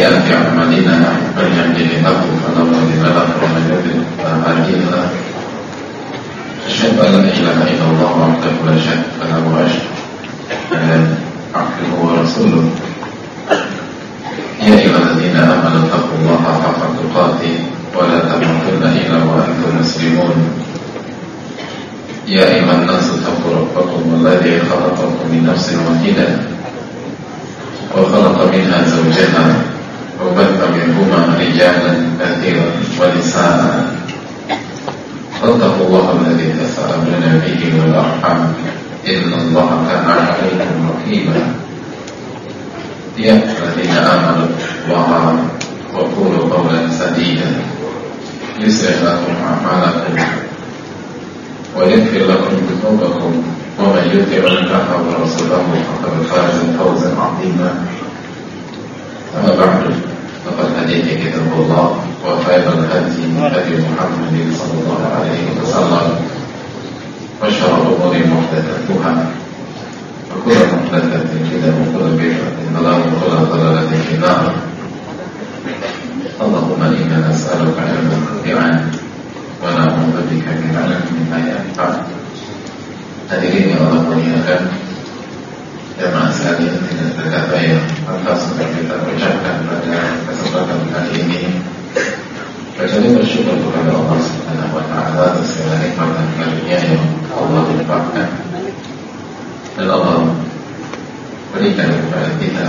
وسيئات أعمالنا من يهده الله فلا مضل له ومن يضلل فلا هادي له أشهد أن لا إله إلا الله وحده لا شريك له وأشهد أن عبده ورسوله يا أيها الذين آمنوا اتقوا الله حق تقاته ولا تموتن إلا وأنتم مسلمون يا أيها الناس اتقوا ربكم الذي خلقكم من نفس واحدة وخلق منها زوجها وبث منهما رجالا كثيرا ونساء واتقوا الله الذي تساءلون به والأرحام إن الله كان عليكم رقيبا يا الذين آمنوا الله وقولوا قولا سديدا يصلح لكم أعمالكم ويغفر لكم ذنوبكم ومن يطع الله ورسوله فقد فاز فوزا عظيما أما بعد فقد هديت كتاب الله وخير الهدي هدي محمد صلى الله عليه وسلم وشر الأمور محدثاتها وكل محدثة بدعة وكل بدعة ضلالة وكل ضلالة في النار اللهم إنا نسألك علما نافعا ونعوذ بك من علم لا ينفع. Hadirin yang Allah muliakan, jemaah sekalian, tidak terkata yang pantas untuk kita ucapkan pada kesempatan kali ini kecuali bersyukur kepada Allah Subhanahu wa Ta'ala atas segala nikmat dan karunia yang Allah limpahkan dan Allah berikan kepada kita,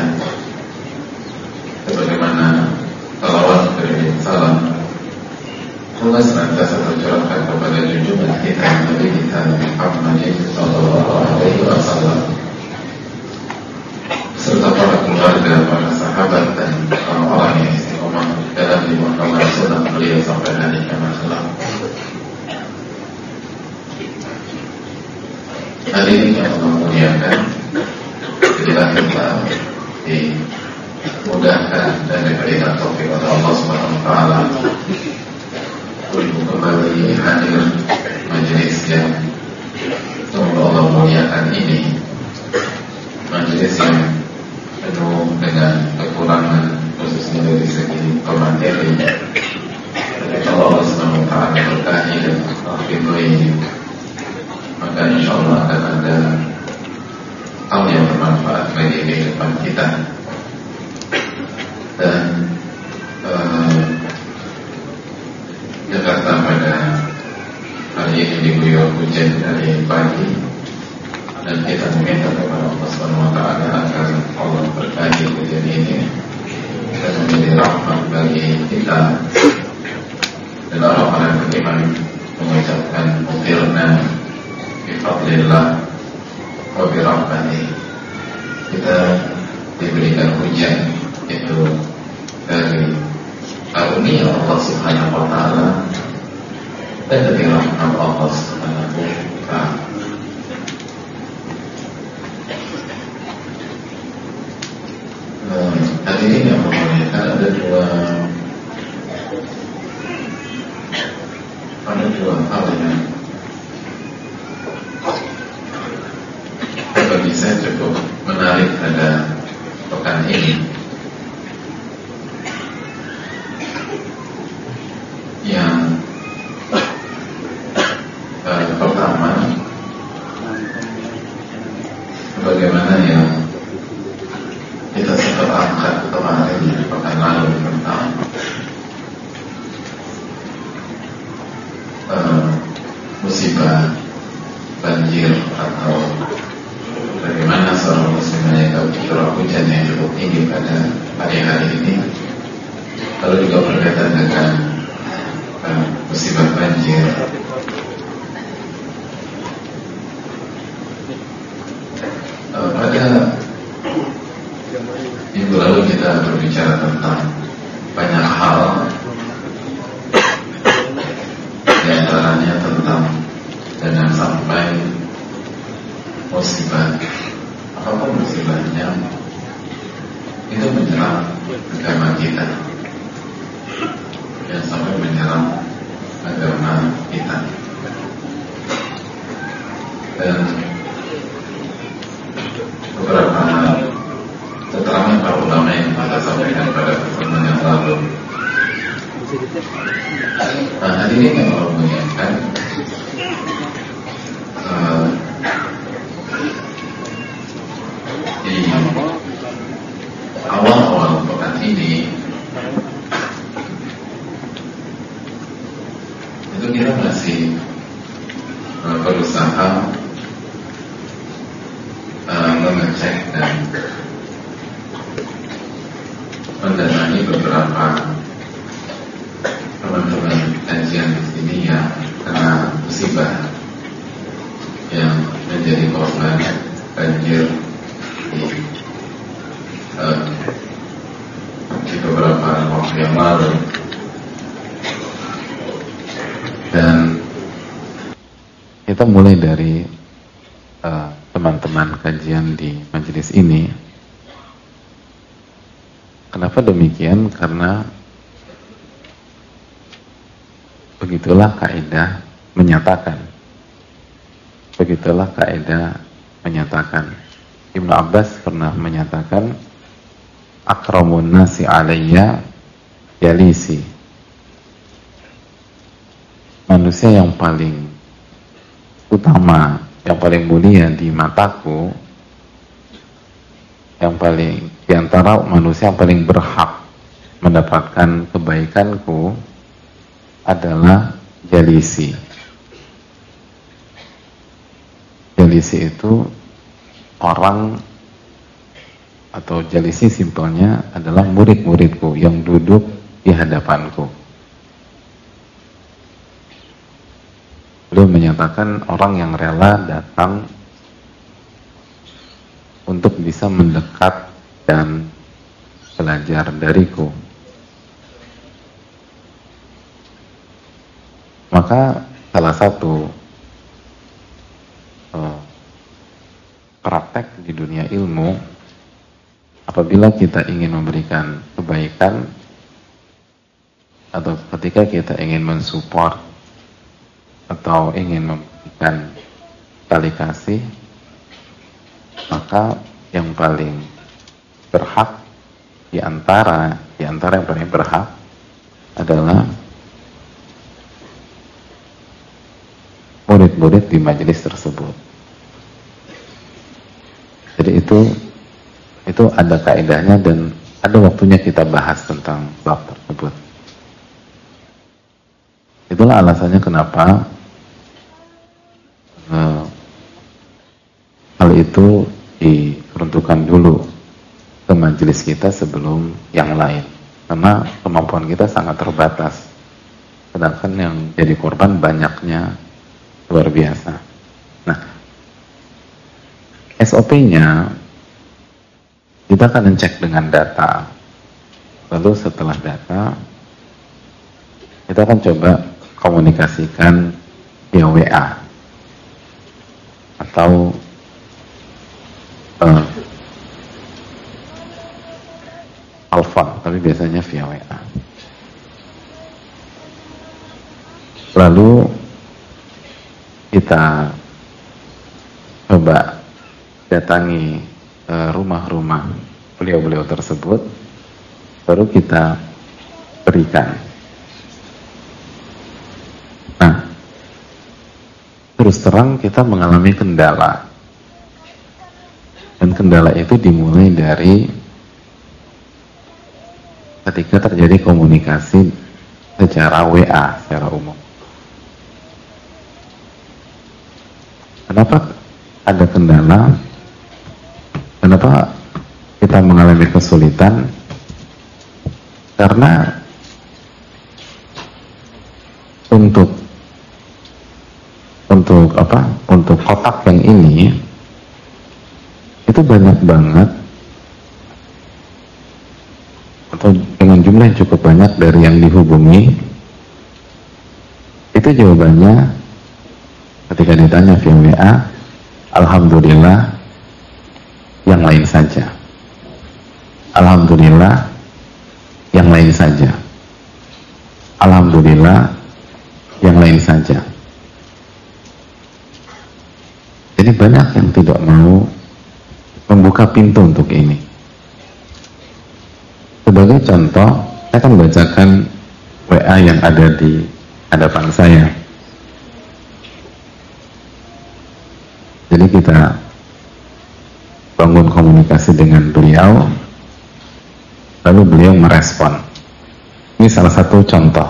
sebagaimana salawat dan salam Allah senantiasa tercurahkan kepada junjungan kita Nabi kita Muhammad sallallahu alaihi wasallam serta para keluarga, para sahabat dan orang-orang yang istiqomah dalam lima sunnah beliau sampai hari kiamat kelak. Hadirin yang Allah muliakan, bila kita dimudahkan dan diberikan taufik oleh Allah Subhanahu wa Ta'ala untuk kembali hadir majelis yang semoga Allah muliakan ini, majelis yang penuh dengan kekurangan khususnya dari segi pemateri. Tapi kalau Allah Subhanahu wa Ta'ala berkahi dan menghidupkan, maka insya Allah akan ada hal yang bermanfaat bagi kehidupan kita. Dan Jakarta pada hari ini diguyur hujan dari pagi, dan kita meminta kepada Allah Subhanahu wa Ta'ala agar Allah berkahi hujan ini dan menjadi rahmat bagi kita dan orang-orang beriman, mengucapkan mutirna bifadlillah wa birahmatihi. Kita diberikan hujan itu dari karunia Allah Subhanahu wa Ta'ala dan dari rahmat Allah Subhanahu wa Ta'ala. Hadirin yang memuliakan, ada dua hal yang bagi saya cukup menarik pada pekan ini. Yang pertama, bagaimana yang kita sempat angkat kemarin di pekan lalu tentang musibah banjir atau bagaimana seorang muslim menyikapi curah hujan yang cukup tinggi pada hari-hari ini, lalu juga berkaitan dengan musibah banjir. Pada minggu lalu kita berbicara tentang banyak hal, di antaranya tentang jangan sampai musibah, apapun musibahnya, itu menyerang agama kita, dan sampai menyerang agama kita. Dan beberapa keterangan para ulama yang kita sampaikan pada kesempatan Hari ini memang mengingatkan di awal-awal pekan ini itu kita masih berusaha mengecek dan mendatangi beberapa teman-teman kajian di sini yang kena musibah, yang menjadi korban banjir di beberapa waktu yang lalu. Dan kita mulai dari teman-teman kajian di majelis ini. Kenapa demikian? Karena begitulah kaidah menyatakan. Begitulah kaidah menyatakan. Ibnu Abbas pernah menyatakan, akramun nasi alayya jalisi. Manusia yang paling utama, yang paling mulia di mataku, yang paling di antara manusia yang paling berhak mendapatkan kebaikanku adalah jalisi. Jalisi itu orang, atau jalisi simpelnya adalah murid-muridku yang duduk di hadapanku. Beliau menyatakan orang yang rela datang untuk bisa mendekat dan belajar dariku. Maka salah satu praktek di dunia ilmu, apabila kita ingin memberikan kebaikan atau ketika kita ingin mensupport atau ingin memberikan tali kasih, maka yang paling berhak di antara yang paling berhak adalah murid-murid di majelis tersebut. Jadi itu ada kaidahnya dan ada waktunya kita bahas tentang bab tersebut. Itulah alasannya kenapa hal itu diperuntukkan dulu ke majelis kita sebelum yang lain, karena kemampuan kita sangat terbatas, sedangkan yang jadi korban banyaknya luar biasa. Nah, SOP-nya kita akan ngecek dengan data. Lalu setelah data, kita akan coba komunikasikan via WA atau telepon, tapi biasanya via WA. Lalu kita coba datangi rumah-rumah beliau-beliau tersebut, baru kita berikan. Nah, terus terang kita mengalami kendala, dan kendala itu dimulai dari ketika terjadi komunikasi secara WA secara umum. Kenapa ada kendala? Kenapa kita mengalami kesulitan? Karena untuk kotak yang ini itu banyak banget, atau dengan jumlah yang cukup banyak dari yang dihubungi. Itu jawabannya ketika ditanya via WA, alhamdulillah, yang lain saja. Alhamdulillah, yang lain saja. Alhamdulillah, yang lain saja. Jadi banyak yang tidak mau membuka pintu untuk ini. Sebagai contoh, saya akan bacakan WA yang ada di hadapan saya. Jadi kita bangun komunikasi dengan beliau, lalu beliau merespon. Ini salah satu contoh.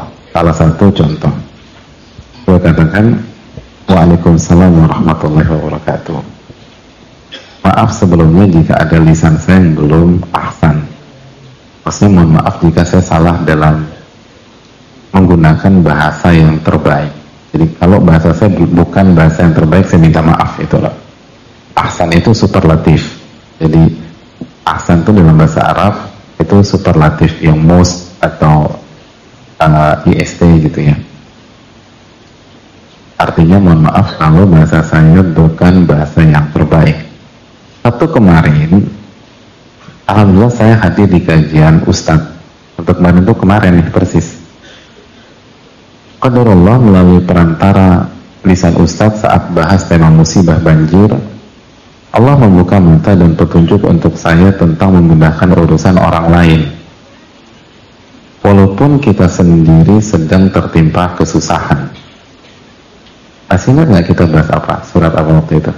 Beliau katakan, Waalaikumsalam warahmatullahi wabarakatuh. Maaf sebelumnya jika ada lisan saya yang belum ahsan. Maksudnya mohon maaf jika saya salah dalam menggunakan bahasa yang terbaik. Jadi kalau bahasa saya bukan bahasa yang terbaik, saya minta maaf. Itulah. Ahsan itu superlatif. Jadi ahsan itu dalam bahasa Arab itu superlatif yang most atau IST gitu ya. Artinya mohon maaf kalau bahasa saya bukan bahasa yang terbaik. Sabtu kemarin, alhamdulillah saya hadir di kajian Ustadz. Untuk kemarin nih persis. Qadarullah melalui perantara lisan Ustadz saat bahas tema musibah banjir, Allah membuka mata dan petunjuk untuk saya tentang memudahkan urusan orang lain. Walaupun kita sendiri sedang tertimpa kesusahan. Masih ingat nggak kita bahas apa? Surat apa waktu itu?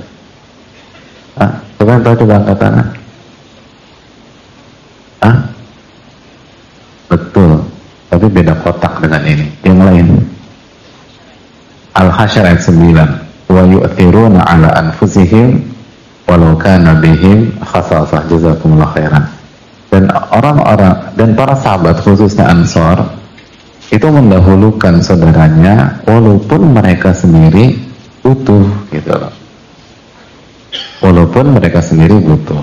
Coba angkat tangan. Betul. Tapi beda kotak dengan ini. Yang lain. Al-Hasyr ayat 9. Wa yu'thiruna ala anfusihim walau kana bihim khasasah. Jazakumullah khairan. Dan orang-orang dan para sahabat khususnya Ansor itu mendahulukan saudaranya walaupun mereka sendiri butuh gitu loh. Walaupun mereka sendiri butuh.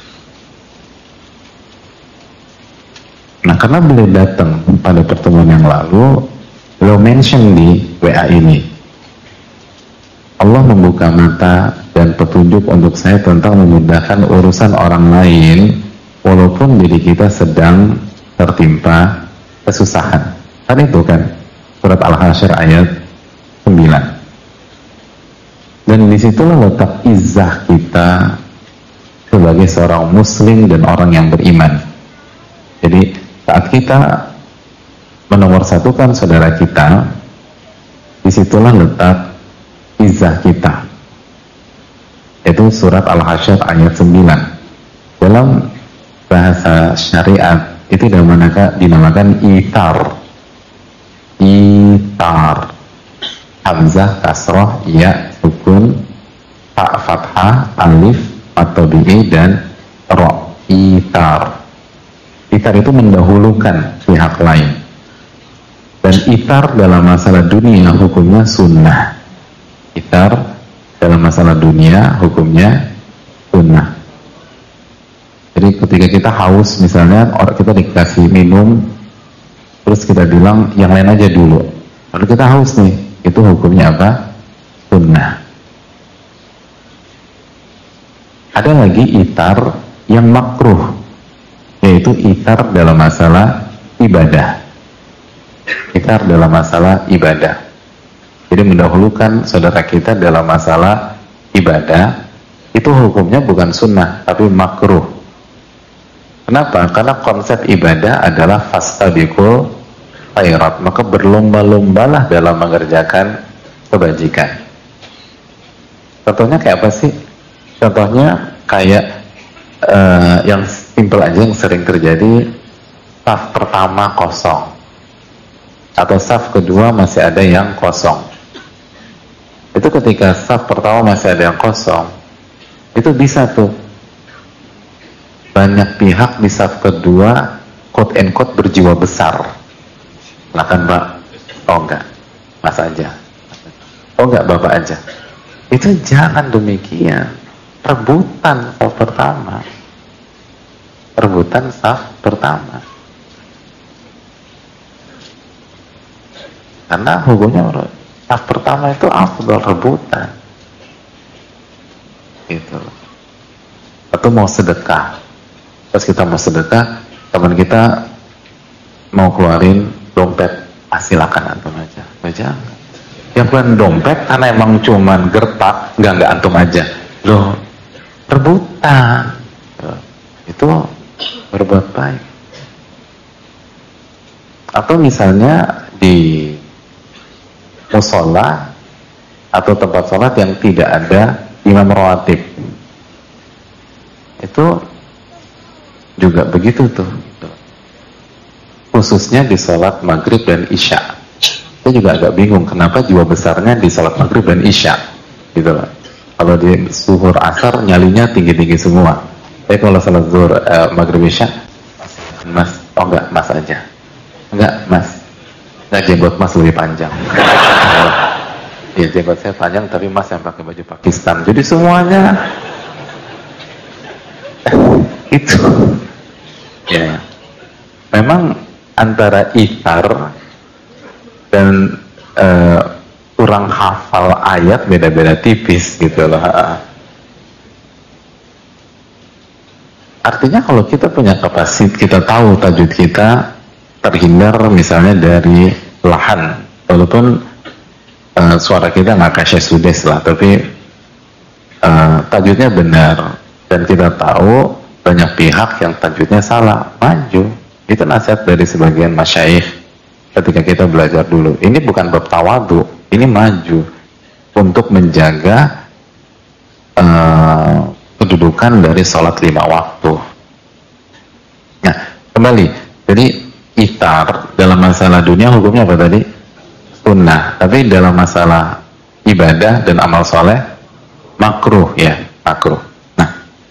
Nah, karena beliau datang pada pertemuan yang lalu, beliau mention di WA ini, Allah membuka mata dan petunjuk untuk saya tentang memudahkan urusan orang lain walaupun diri kita sedang tertimpa kesusahan. Kan itu kan surat Al-Hasyr ayat 9. Dan disitulah letak izzah kita sebagai seorang muslim dan orang yang beriman. Jadi saat kita menomorsatukan saudara kita, disitulah letak izzah kita. Itu surat Al-Hasyr ayat 9. Dalam bahasa syariat itu dinamakan itar. Itar. Hamzah kasroh, ya sukun, ta fathah, alif atau bi dan ro. Itar. Itar itu mendahulukan pihak lain. Dan itar dalam masalah dunia hukumnya sunnah. Itar dalam masalah dunia hukumnya sunnah. Jadi ketika kita haus misalnya, orang kita dikasih minum, terus kita bilang yang lain aja dulu. Lalu kita haus nih, itu hukumnya apa? Sunnah. Ada lagi itar yang makruh, yaitu itar dalam masalah ibadah. Itar dalam masalah ibadah. Jadi mendahulukan saudara kita dalam masalah ibadah, itu hukumnya bukan sunnah, tapi makruh. Kenapa? Karena konsep ibadah adalah fastabiqul khairat, maka berlomba-lombalah dalam mengerjakan kebajikan. Contohnya kayak apa sih? Contohnya kayak yang simpel aja yang sering terjadi, saf pertama kosong atau saf kedua masih ada yang kosong. Itu ketika saf pertama masih ada yang kosong, itu bisa tuh banyak pihak di saf kedua quote and quote berjiwa besar. Silakan Pak. Oh enggak, Mas aja. Oh enggak, Bapak aja. Itu jangan demikian. Rebutan saf pertama. Rebutan saf pertama. Karena hukumnya saf pertama itu afdal, rebutan. Gitu. Atau mau sedekah. Terus kita mau sedekah, teman kita mau keluarin dompet, silakan antum aja. Jangan. Yang keluarin dompet karena emang cuman gertak, enggak antum aja. Loh, rebutan. Itu berbuat baik. Atau misalnya di musola atau tempat sholat yang tidak ada imam rawatib. Itu juga begitu tuh, khususnya di sholat maghrib dan isya. Saya juga agak bingung kenapa jiwa besarnya di sholat maghrib dan isya gitu loh. Kalau di zuhur asar nyalinya tinggi-tinggi semua, tapi kalau sholat zuhur maghrib isya, mas, oh enggak, mas aja, enggak mas, enggak, jenggot mas lebih panjang. Ya jenggot saya panjang tapi mas yang pakai baju Pakistan, jadi semuanya itu ya memang antara ithar dan kurang hafal ayat beda-beda tipis gitu loh. Artinya kalau kita punya kapasitas, kita tahu tajwid kita terhindar misalnya dari lahan, walaupun suara kita nggak kayak sudes lah, tapi tajwidnya benar, dan kita tahu banyak pihak yang tajwidnya salah, maju. Itu nasihat dari sebagian masyayikh ketika kita belajar dulu. Ini bukan bab tawadu, ini maju untuk menjaga kedudukan dari sholat 5 waktu. Nah, kembali, jadi ithar dalam masalah dunia hukumnya apa tadi? Sunnah. Tapi dalam masalah ibadah dan amal soleh makruh ya, makruh. Nah,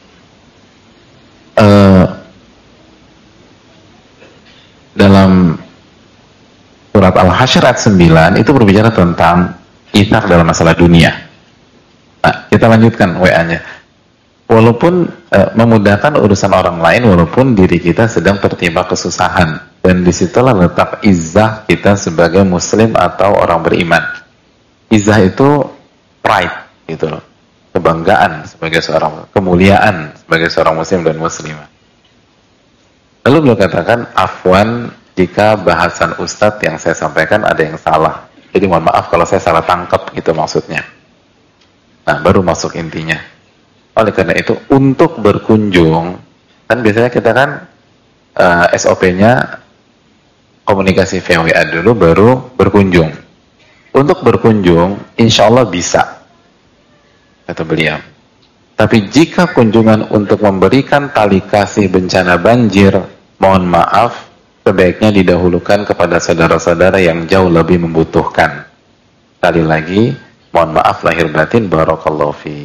dalam surat Al-Hasyr ayat 9 itu berbicara tentang ithar dalam masalah dunia. Nah, kita lanjutkan WA-nya. Walaupun memudahkan urusan orang lain, walaupun diri kita sedang tertimpa kesusahan, dan disitulah letak izzah kita sebagai muslim atau orang beriman. Izzah itu pride gitu loh, kebanggaan sebagai seorang, kemuliaan sebagai seorang muslim dan muslimah. Lalu beliau katakan, afwan jika bahasan ustadz yang saya sampaikan ada yang salah, jadi mohon maaf kalau saya salah tangkap gitu maksudnya. Nah, baru masuk intinya. Oleh karena itu, untuk berkunjung, kan biasanya kita kan SOP-nya komunikasi via WA dulu baru berkunjung. Untuk berkunjung insya Allah bisa, kata beliau. Tapi jika kunjungan untuk memberikan tali kasih bencana banjir, mohon maaf, sebaiknya didahulukan kepada saudara-saudara yang jauh lebih membutuhkan. Sekali lagi, mohon maaf lahir batin, barakallahu fi.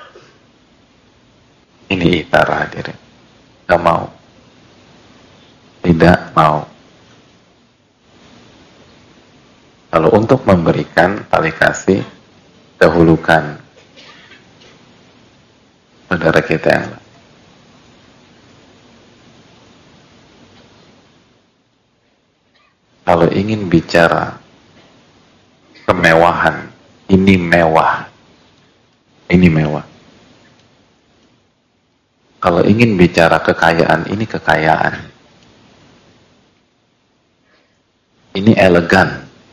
Ini ithar hadirin. Gak mau. Tidak mau. Kalau untuk memberikan tali kasih, dahulukan saudara kita yang lain. Kalau ingin bicara kemewahan, ini mewah. Ini mewah. Kalau ingin bicara kekayaan, ini kekayaan. Ini elegan.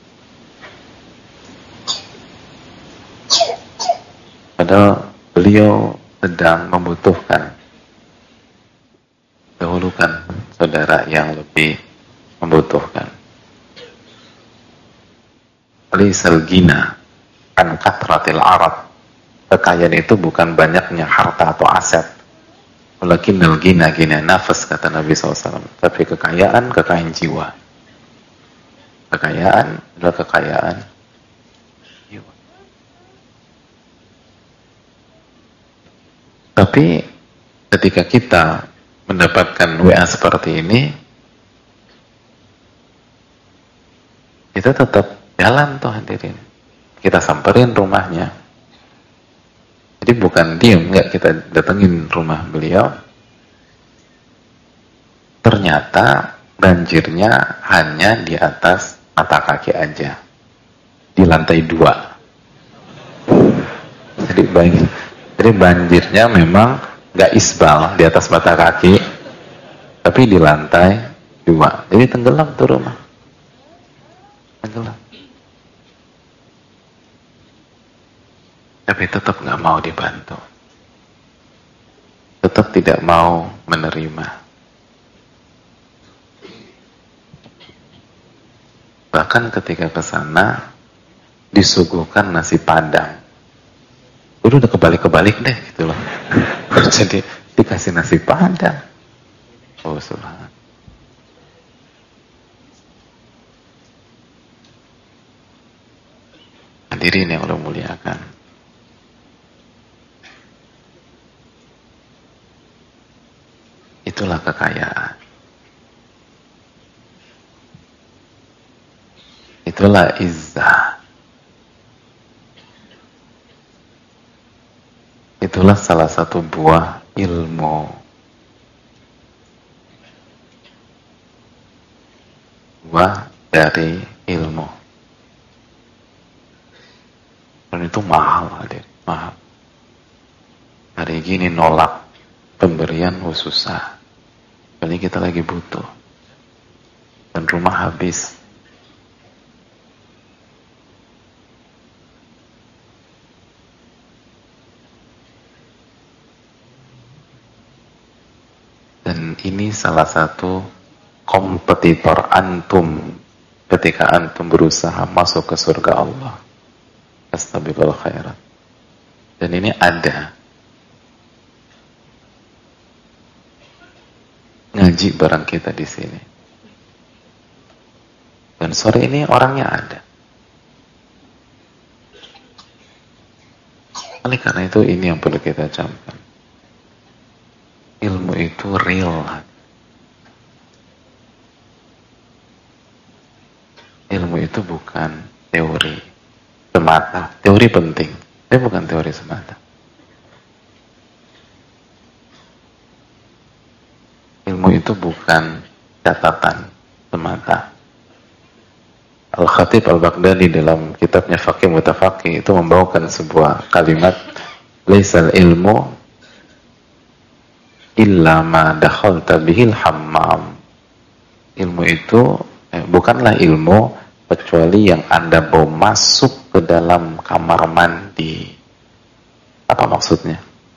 Padahal beliau sedang membutuhkan. Dahulukan saudara yang lebih membutuhkan. Laisal ghina an kathratil arad. Kekayaan itu bukan banyaknya harta atau aset. Walakinnal ghina ghina nafas, kata Nabi SAW. Tapi kekayaan jiwa. Kekayaan adalah kekayaan jiwa. Tapi ketika kita mendapatkan WA seperti ini, kita tetap jalan tuh hadirin. Kita samperin rumahnya. Jadi bukan diem, enggak, kita datengin rumah beliau. Ternyata banjirnya hanya di atas mata kaki aja, di lantai 2. Jadi banjirnya memang enggak isbal di atas mata kaki, tapi di lantai 2. Jadi tenggelam tuh rumah. Tenggelam. Tapi tetap nggak mau dibantu, tetap tidak mau menerima. Bahkan ketika ke sana disuguhkan nasi padang. Udah kebalik-kebalik deh gitu loh. Jadi dikasih nasi padang. Oh subhanallah. Hadirin yang Allah muliakan. Itulah kekayaan. Itulah izzah. Itulah salah satu buah ilmu. Buah dari ilmu. Dan itu mahal, hadir, mahal. Hari gini nolak pemberian susah. Kali kita lagi butuh. Dan rumah habis. Dan ini salah satu kompetitor antum ketika antum berusaha masuk ke surga Allah. Astaghfirullah khairan. Dan ini ada ngaji bareng kita di sini. Dan sore ini orangnya ada. Oleh karena itu ini yang perlu kita camkan. Ilmu itu real. Ilmu itu bukan teori semata. Teori penting, tapi bukan teori semata. Ilmu itu bukan catatan semata. Al-Khatib Al-Baghdadi dalam kitabnya Faqih Mutafaqih itu membawakan sebuah kalimat, laisal ilmu illa ma dakhalta bihil hammam. Ilmu itu bukanlah ilmu kecuali yang Anda bawa masuk ke dalam kamar mandi. Apa maksudnya?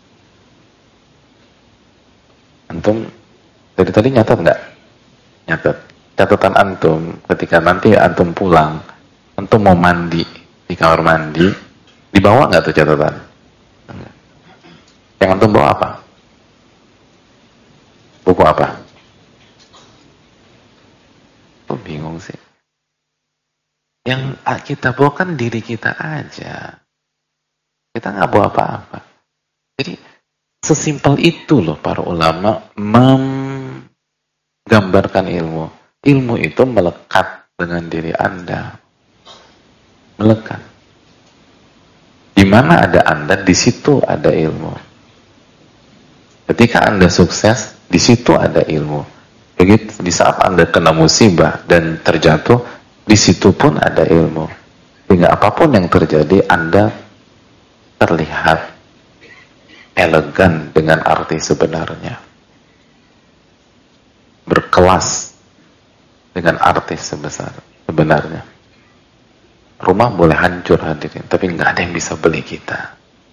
Antum dari tadi nyatat nggak? Nyatat. Catatan antum ketika nanti antum pulang, antum mau mandi di kamar mandi, dibawa nggak tuh catatan? Yang antum bawa apa? Buku apa? Oh, bingung sih. Yang kita bawa kan diri kita aja. Kita nggak bawa apa-apa. Jadi sesimpel itu loh para ulama menggambarkan ilmu. Ilmu itu melekat dengan diri Anda. Melekat. Di mana ada Anda, di situ ada ilmu. Ketika Anda sukses, di situ ada ilmu. Begitu di saat Anda kena musibah dan terjatuh, di situ pun ada ilmu. Sehingga apapun yang terjadi, Anda terlihat elegan dengan arti sebenarnya. Berkelas dengan arti sebenarnya. Rumah boleh hancur hadirin, tapi nggak ada yang bisa beli kita.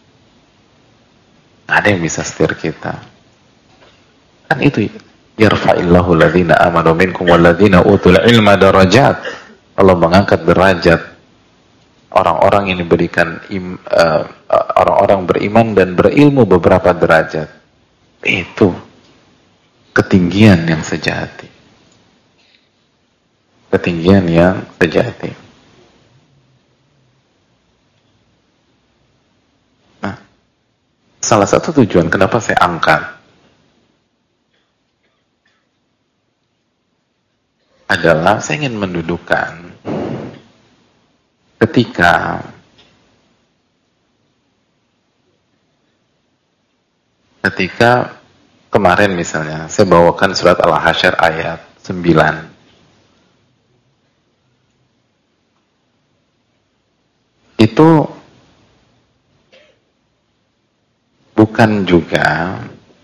Nggak ada yang bisa setir kita. Kan itu yarfa'illahu alladhina amanu minkum walladhina utul ilma darajat. Allah mengangkat derajat orang-orang yang diberikan orang-orang beriman dan berilmu beberapa derajat. Itu ketinggian yang sejati. Ketinggian yang sejati. Nah, salah satu tujuan kenapa saya angkat adalah saya ingin mendudukan ketika kemarin misalnya saya bawakan surat Al-Hasyr ayat 9. Itu bukan juga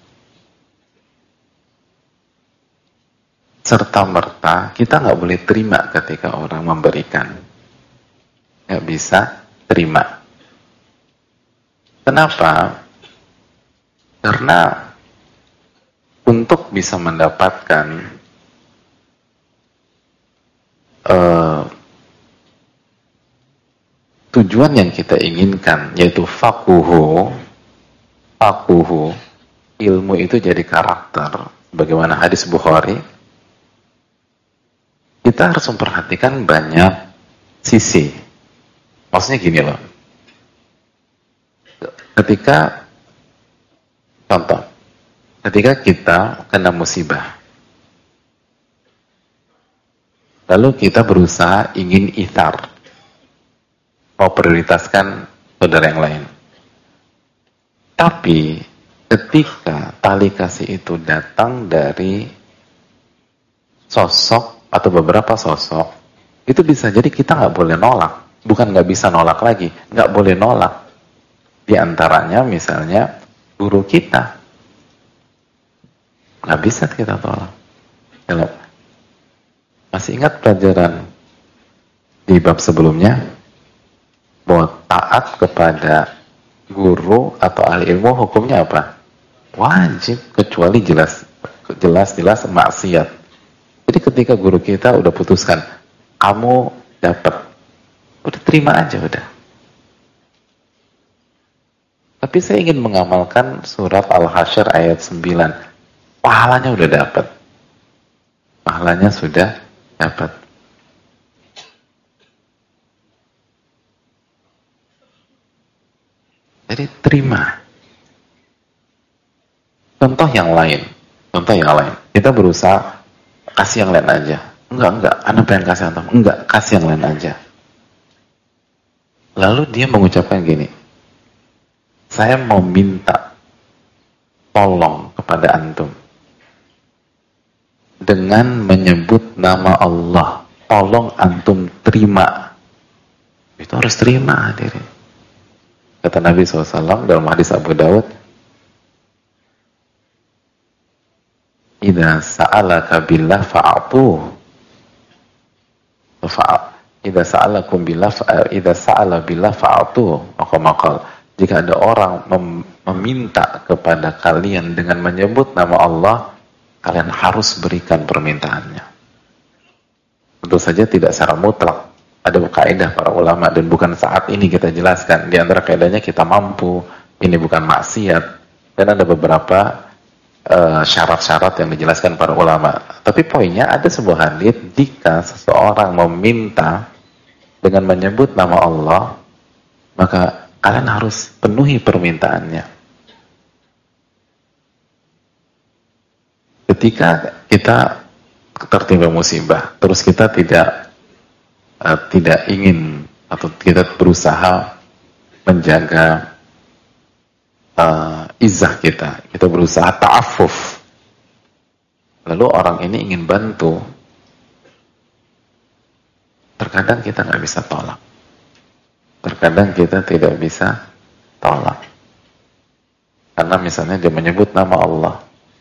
serta-merta kita nggak boleh terima ketika orang memberikan. Nggak bisa terima. Kenapa? Karena untuk bisa mendapatkan tujuan yang kita inginkan, yaitu fakuhu, ilmu itu jadi karakter, bagaimana hadis Bukhari, kita harus memperhatikan banyak sisi. Maksudnya gini loh, ketika kita kena musibah, lalu kita berusaha ingin ithar, mau prioritaskan saudara yang lain. Tapi ketika tali kasih itu datang dari sosok atau beberapa sosok, itu bisa jadi kita nggak boleh nolak. Bukan nggak bisa nolak lagi, nggak boleh nolak. Di antaranya misalnya guru kita, nggak bisa kita tolak. Masih ingat pelajaran di bab sebelumnya bahwa taat kepada guru atau ahli ilmu hukumnya apa? Wajib, kecuali jelas maksiat. Jadi ketika guru kita udah putuskan, kamu dapat, udah terima aja udah. Tapi saya ingin mengamalkan surat Al-Hasyr ayat 9. Pahalanya udah dapat. Pahalanya sudah dapat. Jadi terima. Contoh yang lain. Kita berusaha kasih yang lain aja. Enggak, Anda pengen kasih antum. Enggak, kasih yang lain aja. Lalu dia mengucapkan gini, saya mau minta tolong kepada antum dengan menyebut nama Allah. Tolong antum terima. Itu harus terima, hadirin. Kata Nabi SAW dalam hadis Abu Dawud, idza sa'alaka billah fa'atuh. Idza sa'alakum billah idza sa'ala billah fa'atuh. Maka jika ada orang meminta kepada kalian dengan menyebut nama Allah, kalian harus berikan permintaannya. Tentu saja tidak secara mutlak. Ada kaidah para ulama dan bukan saat ini kita jelaskan. Di antara kaidahnya kita mampu, ini bukan maksiat, dan ada beberapa syarat-syarat yang dijelaskan para ulama. Tapi poinnya ada sebuah hadis, jika seseorang meminta dengan menyebut nama Allah, maka kalian harus penuhi permintaannya. Ketika kita tertimpa musibah, terus kita tidak ingin atau kita berusaha menjaga izah kita berusaha ta'affuf, lalu orang ini ingin bantu, terkadang kita nggak bisa tolak, terkadang kita tidak bisa tolak karena misalnya dia menyebut nama Allah,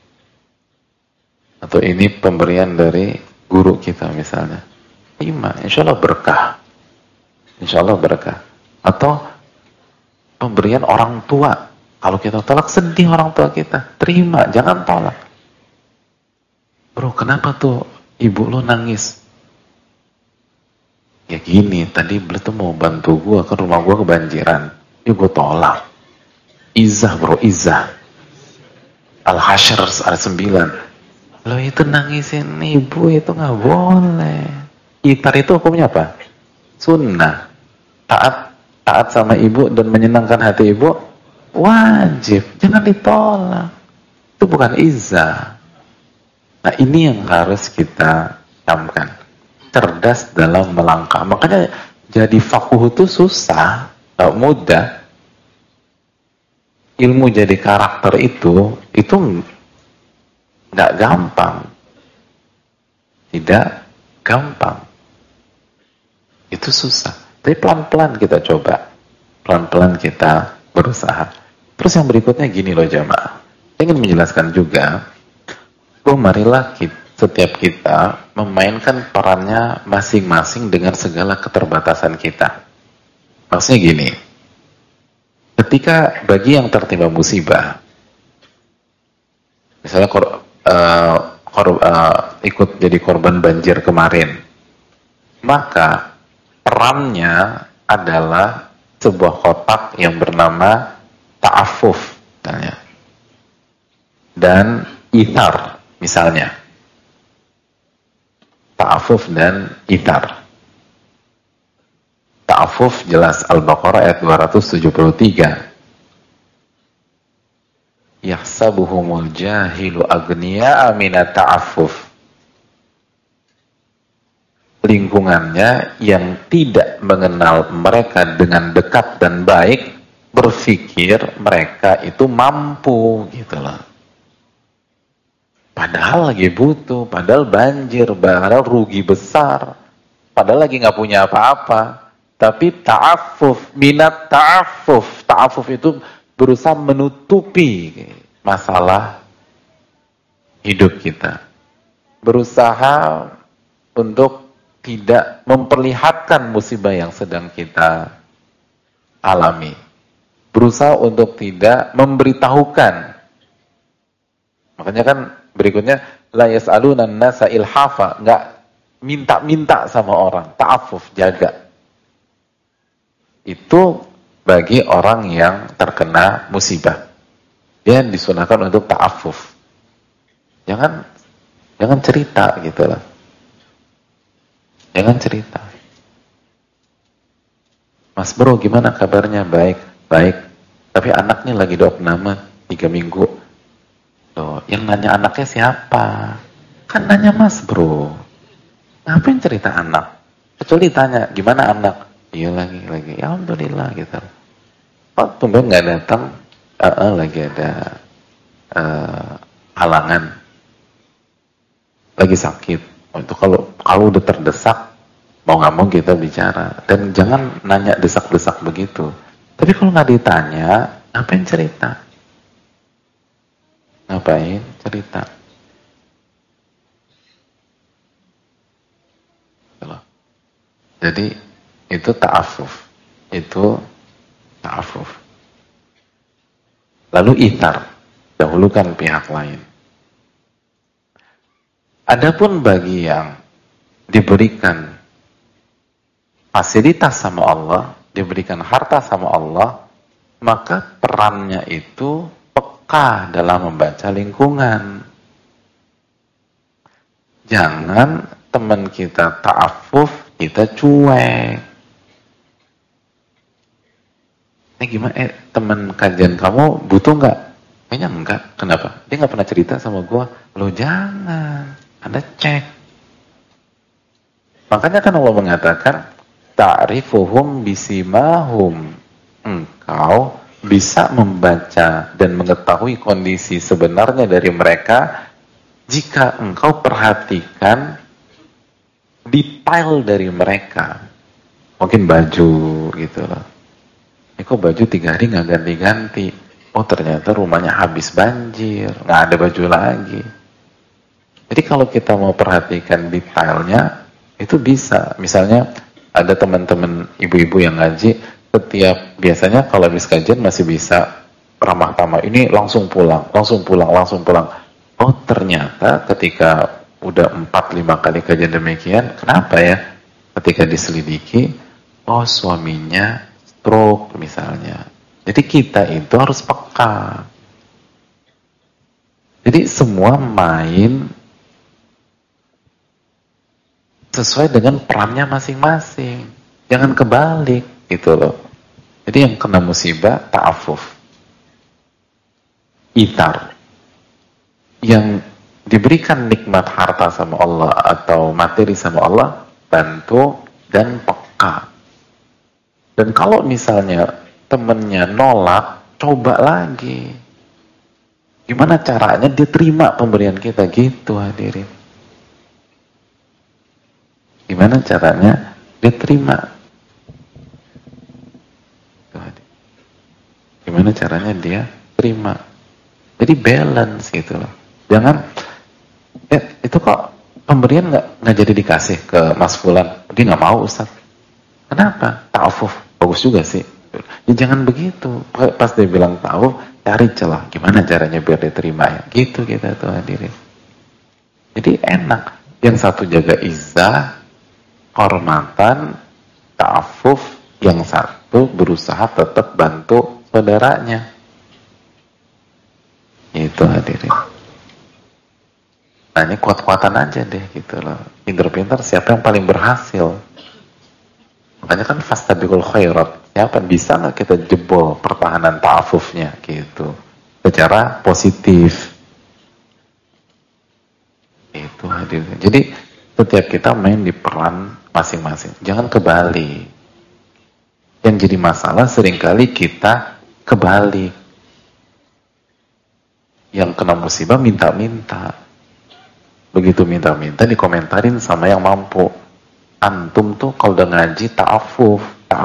atau ini pemberian dari guru kita misalnya, terima, insya Allah berkah, atau pemberian orang tua, kalau kita tolak sedih orang tua kita, terima, jangan tolak. Bro, kenapa tuh ibu lo nangis? Ya gini, tadi beliau tuh mau bantu gua, ke rumah gua kebanjiran, ya gua tolak. Izah bro, izah. Al-Hasyr ayat 9. Lo itu nangisin ibu itu nggak boleh. Itar itu hukumnya apa? Sunnah. Taat sama ibu dan menyenangkan hati ibu wajib, jangan ditolak. Itu bukan izah. Nah ini yang harus kita camkan, cerdas dalam melangkah. Makanya jadi fakuh itu susah, gak mudah. Ilmu jadi karakter itu gak gampang, tidak gampang, itu susah. Tapi pelan-pelan kita coba, pelan-pelan kita berusaha. Terus yang berikutnya gini loh jamaah, saya ingin menjelaskan juga, marilah setiap kita memainkan perannya masing-masing dengan segala keterbatasan kita. Maksudnya gini, ketika bagi yang tertimpa musibah, misalnya ikut jadi korban banjir kemarin, maka perannya adalah sebuah kotak yang bernama ta'affuf misalnya, dan ithar misalnya. Ta'affuf dan ithar. Ta'affuf jelas Al-Baqarah ayat 273. Yahsabuhumul jahilu agniya'a minat ta'affuf. Lingkungannya yang tidak mengenal mereka dengan dekat dan baik berpikir mereka itu mampu gitu loh. Padahal lagi butuh, padahal banjir, padahal rugi besar, padahal lagi nggak punya apa-apa. Tapi ta'affuf, minat ta'affuf, ta'affuf itu berusaha menutupi masalah hidup kita, berusaha untuk tidak memperlihatkan musibah yang sedang kita alami, berusaha untuk tidak memberitahukan. Makanya kan berikutnya la yas'aluna an-nasa ilhafa, enggak minta-minta sama orang, ta'affuf, jaga. Itu bagi orang yang terkena musibah. Dia disunahkan untuk ta'affuf. Jangan cerita gitu lah. Jangan cerita. Mas bro, gimana kabarnya? Baik, baik. Tapi anaknya lagi diopname 3 minggu. Loh, yang nanya anaknya siapa? Kan nanya mas bro. Ngapain cerita anak? Kecuali tanya, gimana anak? Iya lagi. Ya alhamdulillah gitu. Oh, tumben nggak datang. Lagi ada halangan. Lagi sakit. Oh, itu kalau udah terdesak, mau nggak mau kita bicara. Dan jangan nanya desak-desak begitu. Tapi kalau nggak ditanya, ngapain cerita? Ngapain cerita? Jadi itu ta'affuf. Itu ta'affuf. Lalu ithar, dahulukan pihak lain. Adapun bagi yang diberikan fasilitas sama Allah, diberikan harta sama Allah, maka perannya itu peka dalam membaca lingkungan. Jangan teman kita ta'affuf, kita cuek. Ini gimana? Teman kajian kamu butuh nggak? Kayaknya enggak. Kenapa? Dia nggak pernah cerita sama gue. Loh jangan. Anda cek. Makanya kan Allah mengatakan ta'rifuhum bisimahum. Engkau bisa membaca dan mengetahui kondisi sebenarnya dari mereka jika engkau perhatikan detail dari mereka. Mungkin baju gitu loh. Kok baju 3 hari nggak ganti-ganti? Oh ternyata rumahnya habis banjir, nggak ada baju lagi. Jadi kalau kita mau perhatikan detailnya, itu bisa. Misalnya ada teman-teman ibu-ibu yang ngaji, biasanya kalau habis kajian masih bisa ramah tamah. Ini langsung pulang. Oh ternyata ketika udah 4-5 kali kajian demikian, kenapa ya? Ketika diselidiki, oh suaminya stroke misalnya. Jadi kita itu harus peka. Jadi semua main sesuai dengan perannya masing-masing. Jangan kebalik gitu loh. Jadi yang kena musibah ta'affuf. Ithar. Yang diberikan nikmat harta sama Allah atau materi sama Allah, bantu dan peka. Dan kalau misalnya temennya nolak, coba lagi. Gimana caranya dia terima pemberian kita? Gitu hadirin. Gimana caranya dia terima? Gimana caranya dia terima? Jadi balance gitu loh. Jangan, itu kok pemberian nggak jadi dikasih ke Mas Fulan? Dia nggak mau Ustaz. Kenapa? Ta'affuf, bagus juga sih. Ya jangan begitu. Pas dia bilang ta'affuf, cari celah. Gimana caranya biar dia terima ya? Gitu kita tuh hadirin. Jadi enak. Yang satu jaga izzah, hormatan, ta'affuf, yang untuk berusaha tetap bantu saudaranya. Itu hadirin. Nah ini kuat-kuatan aja deh gitu loh. Pinter-pinter siapa yang paling berhasil. Makanya kan fastabiqul khairat. Siapa bisa nggak kita jebol pertahanan ta'afufnya gitu. Secara positif. Itu hadirin. Jadi setiap kita main di peran masing-masing. Jangan kebalik. Yang jadi masalah seringkali kita kebalik. Yang kena musibah minta-minta. Begitu minta-minta dikomentarin sama yang mampu. Antum tuh kalau udah ngaji ta'afuf.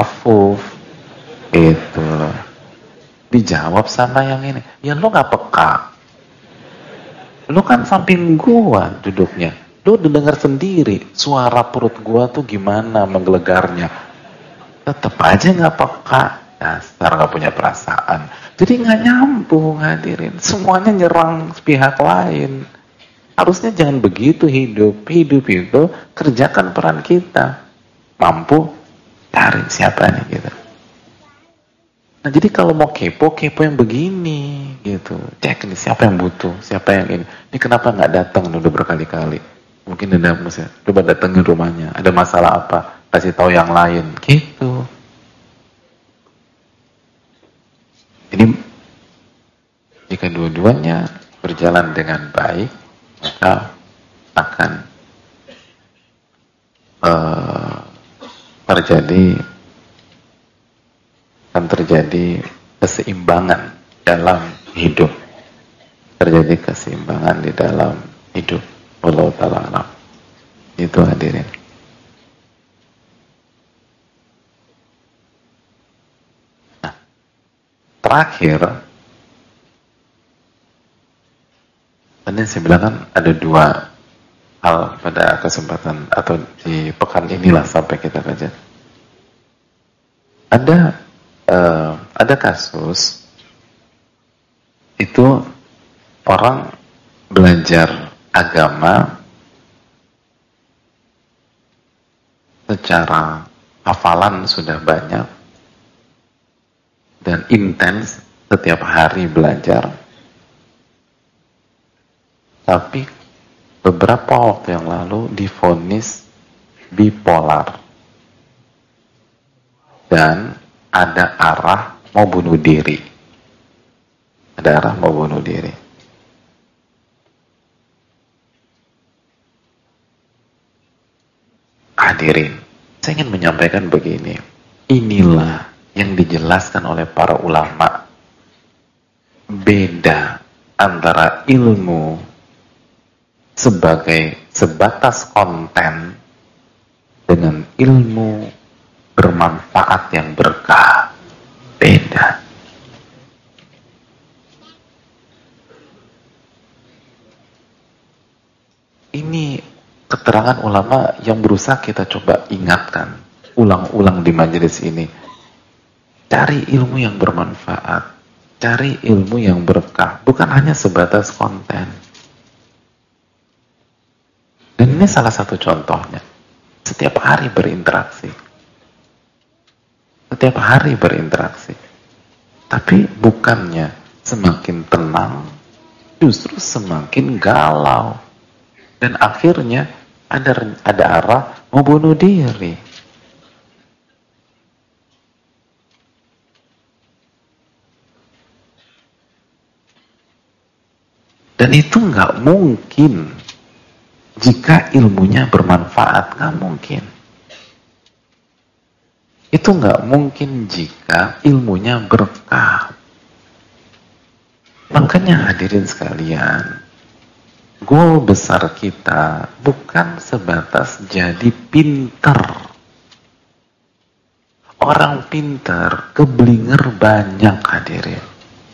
Itu loh. Dijawab sama yang ini. Ya lu gak peka. Lu kan samping gua duduknya. Lu udah dengar sendiri suara perut gua tuh gimana menggelegarnya. Tetep aja gak peka. Dasar gak punya perasaan. Jadi gak nyambung hadirin. Semuanya nyerang pihak lain. Harusnya jangan begitu hidup. Hidup itu kerjakan peran kita. Mampu cari siapa nih gitu. Nah jadi kalau mau kepo yang begini gitu. Cek nih siapa yang butuh, siapa yang ini. Ini kenapa nggak datang udah berkali-kali. Mungkin ada musuh. Coba datengin rumahnya. Ada masalah apa? Kasih tahu yang lain. Gitu. Jadi jika dua-duanya berjalan dengan baik, maka akan terjadi keseimbangan dalam hidup. Terjadi keseimbangan di dalam hidup. Wallahu ta'ala alam. Itu hadirin. Nah, terakhir, tadi saya bilang kan ada dua hal pada kesempatan atau di pekan inilah sampai kita kaji. Ada kasus itu orang belajar agama secara hafalan sudah banyak dan intens setiap hari belajar, tapi beberapa waktu yang lalu divonis bipolar dan ada arah mau bunuh diri. Ada arah mau bunuh diri. Hadirin, saya ingin menyampaikan begini. Inilah yang dijelaskan oleh para ulama. Beda antara ilmu sebagai sebatas konten dengan ilmu bermanfaat yang berkah. Beda. Ini keterangan ulama yang berusaha kita coba ingatkan ulang-ulang di majelis ini. Cari ilmu yang bermanfaat, cari ilmu yang berkah, bukan hanya sebatas konten. Dan ini salah satu contohnya. Setiap hari berinteraksi. Setiap hari berinteraksi. Tapi bukannya semakin tenang, justru semakin galau. Dan akhirnya ada arah mau bunuh diri. Dan itu nggak mungkin jika ilmunya bermanfaat, nggak mungkin. Itu nggak mungkin jika ilmunya berkah. Makanya hadirin sekalian, goal besar kita bukan sebatas jadi pinter. Orang pinter, keblinger banyak hadirin.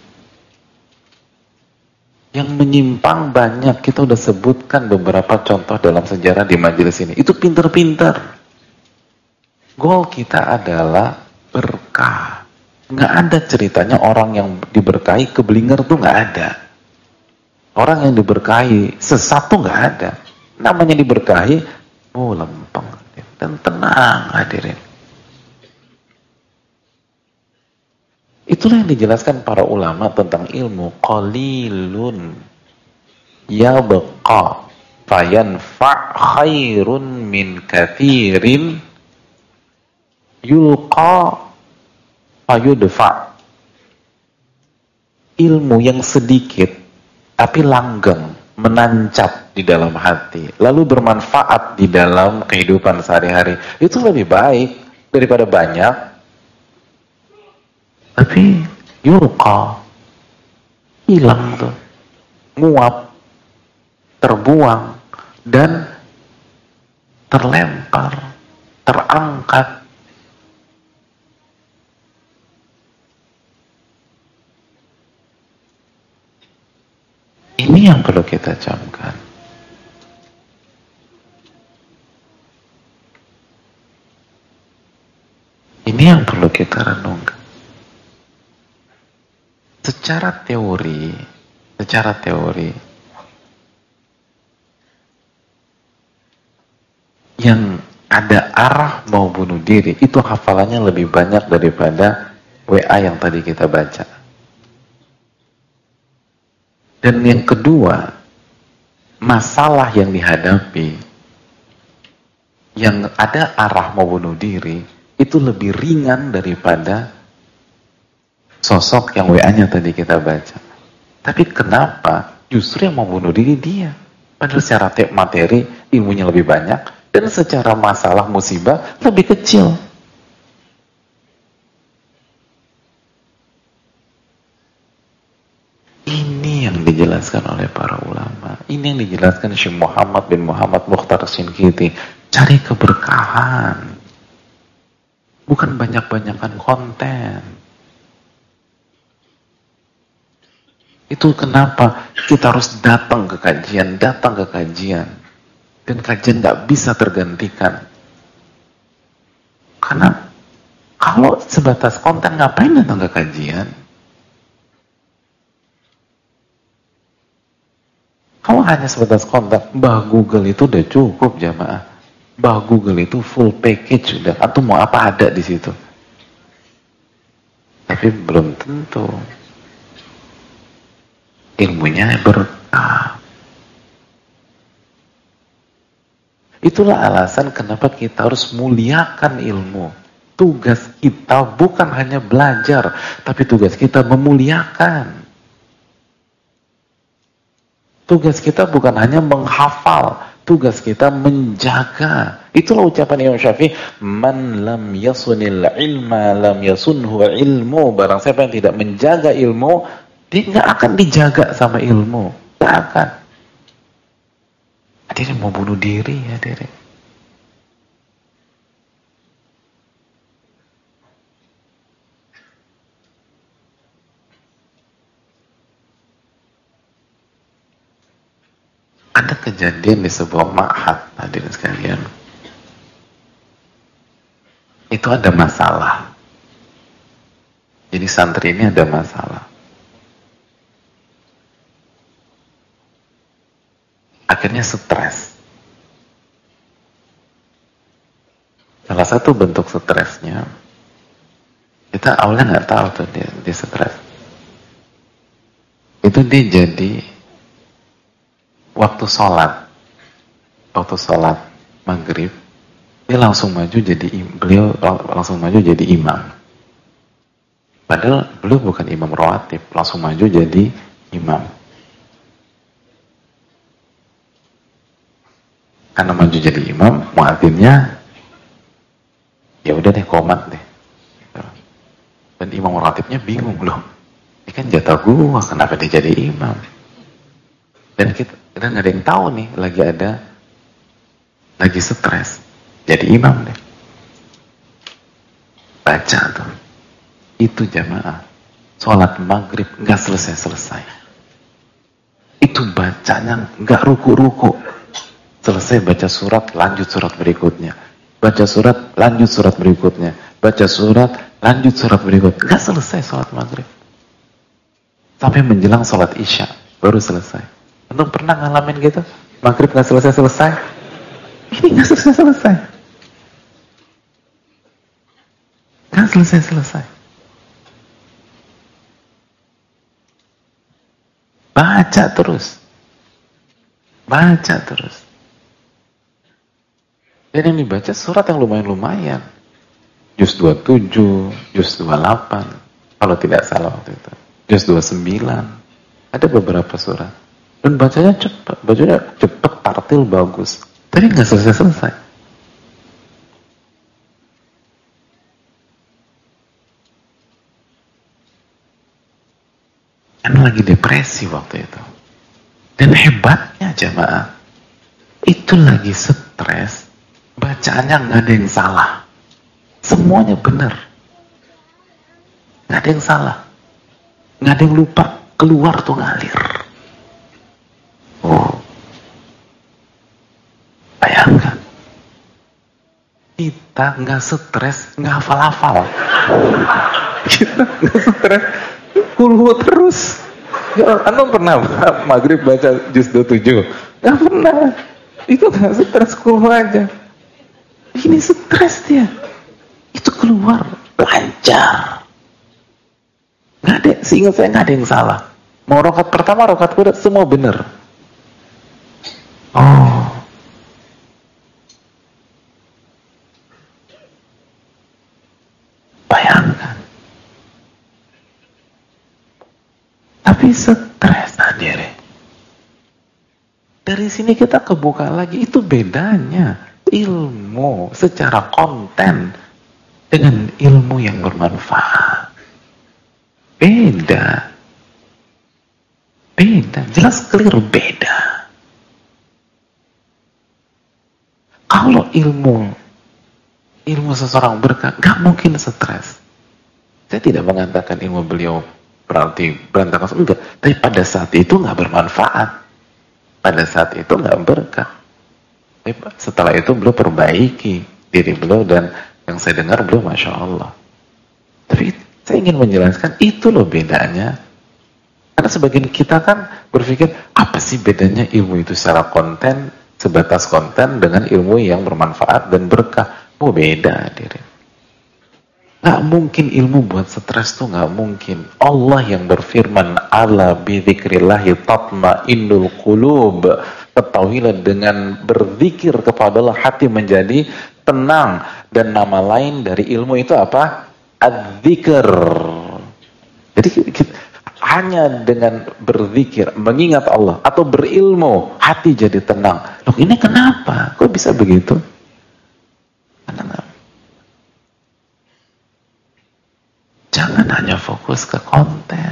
Yang menyimpang banyak, kita udah sebutkan beberapa contoh dalam sejarah di majelis ini. Itu pinter-pinter. Goal kita adalah berkah. Nggak ada ceritanya orang yang diberkahi keblinger tuh nggak ada. Orang yang diberkahi sesat tuh nggak ada. Namanya diberkahi, lempeng dan tenang hadirin. Itulah yang dijelaskan para ulama tentang ilmu. Qalilun yabqa fayanfa' khairun min kathirin yulqa fayudfa'. Ilmu yang sedikit tapi langgeng, menancap di dalam hati, lalu bermanfaat di dalam kehidupan sehari-hari, itu lebih baik daripada banyak tapi yulqa, hilang tuh, nguap, terbuang dan terlempar, terangkat. Ini yang perlu kita camkan. Ini yang perlu kita renungkan. Secara teori, yang ada arah mau bunuh diri itu hafalannya lebih banyak daripada WA yang tadi kita baca. Dan yang kedua, masalah yang dihadapi yang ada arah mau bunuh diri itu lebih ringan daripada sosok yang WA-nya tadi kita baca. Tapi kenapa justru yang mau bunuh diri dia? Padahal secara materi ilmunya lebih banyak dan secara masalah musibah lebih kecil. Ini yang dijelaskan oleh para ulama. Ini yang dijelaskan Syekh Muhammad bin Muhammad Mukhtar Shinkiti. Cari keberkahan. Bukan banyak-banyakan konten. Itu kenapa kita harus datang ke kajian. Dan kajian gak bisa tergantikan. Karena kalau sebatas konten, ngapain datang ke kajian? Kalau hanya sebatas konten, Mbah Google itu udah cukup jamaah. Mbah Google itu full package sudah. Atau mau apa ada di situ. Tapi belum tentu ilmunya berkah. Itulah alasan kenapa kita harus muliakan ilmu. Tugas kita bukan hanya belajar, tapi tugas kita memuliakan. Tugas kita bukan hanya menghafal, tugas kita menjaga. Itulah ucapan Imam Syafi'i, man lam yasunil ilma lam yasunhu ilmu. Barang siapa yang tidak menjaga ilmu, dia nggak akan dijaga sama ilmu, nggak akan. Hadirin mau bunuh diri, hadirin. Ada kejadian di sebuah ma'had, hadirin sekalian. Itu ada masalah. Jadi santri ini ada masalah. Akhirnya stres. Salah satu bentuk stresnya, kita awalnya nggak tahu tuh dia stres. Itu dia jadi waktu sholat maghrib, beliau langsung maju jadi imam. Padahal beliau bukan imam rawatib, langsung maju jadi imam. Karena maju jadi imam, muadzinnya ya udah deh qomat deh. Dan imam rawatibnya bingung loh. Ini kan jatah gua, kenapa dia jadi imam? Dan kita nggak ada yang tahu nih, lagi stres, jadi imam deh. Baca tuh, itu jamaah, sholat maghrib nggak selesai. Itu bacanya nggak ruku. Selesai baca surat, lanjut surat berikutnya. Baca surat, lanjut surat berikutnya. Baca surat, lanjut surat berikutnya. Nggak selesai sholat maghrib. Sampai menjelang sholat isya, baru selesai. Antum pernah ngalamin gitu? Maghrib nggak selesai? Ini nggak selesai. Nggak selesai. Baca terus. Baca terus. Dan yang dibaca surat yang lumayan-lumayan. Juz 27, Juz 28, kalau tidak salah waktu itu. Juz 29. Ada beberapa surat. Dan bacanya cepat, tartil bagus. Tapi nggak selesai-selesai. Karena lagi depresi waktu itu. Dan hebatnya jamaah, itu lagi stres, bacaannya nggak ada yang salah. Semuanya benar. Nggak ada yang salah. Nggak ada yang lupa, keluar tuh ngalir. Oh. Bayangkan. Kita nggak stres, nggak hafal-hafal. Kita nggak stres, kulhu terus. Ya, Anda pernah maghrib baca juz 27? Nggak pernah. Itu nggak stres, kulhu aja. Ini stres dia. Itu keluar, lancar. Nggak ada, seingat saya nggak ada yang salah. Mau rakaat pertama, rakaat kedua, semua benar. Oh. Bayangkan. Tapi stres hadirin. Dari sini kita kebuka lagi, itu bedanya ilmu secara konten dengan ilmu yang bermanfaat. Beda. Jelas clear beda. Kalau ilmu seseorang berkah, gak mungkin stres. Saya tidak mengatakan ilmu beliau berarti berantakan, enggak. Tapi pada saat itu gak bermanfaat. Pada saat itu gak berkah. Tapi setelah itu beliau perbaiki diri beliau, dan yang saya dengar beliau Masya Allah. Tapi saya ingin menjelaskan itu loh bedanya. Karena sebagian kita kan berpikir, apa sih bedanya ilmu itu secara konten, sebatas konten, dengan ilmu yang bermanfaat dan berkah. Oh beda diri. Gak mungkin ilmu buat stres tuh, gak mungkin. Allah yang berfirman, ala bidzikrillahi tatma'innul qulub. Ketahuilah dengan berzikir kepada Allah hati menjadi tenang. Dan nama lain dari ilmu itu apa? Adzikr. Jadi hanya dengan berzikir, mengingat Allah, atau berilmu, hati jadi tenang. Loh ini kenapa? Kok bisa begitu? Karena jangan hanya fokus ke konten.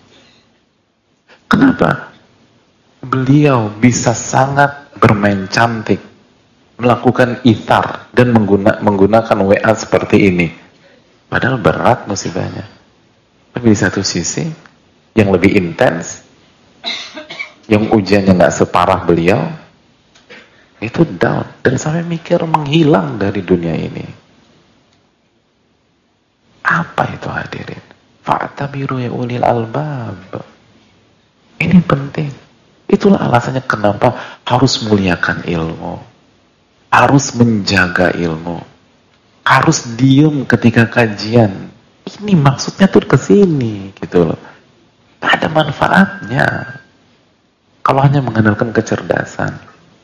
Kenapa? Beliau bisa sangat bermain cantik, melakukan ithar, dan menggunakan WA seperti ini. Padahal berat musibahnya. Tapi di satu sisi, yang lebih intens, yang ujiannya nggak separah beliau, itu down. Dan sampai mikir menghilang dari dunia ini. Apa itu hadirin? Fa'tabiru ya ulil albab. Ini penting. Itulah alasannya kenapa harus muliakan ilmu. Harus menjaga ilmu. Harus diem ketika kajian. Ini maksudnya tuh kesini gitu loh. Gak ada manfaatnya kalau hanya mengandalkan kecerdasan.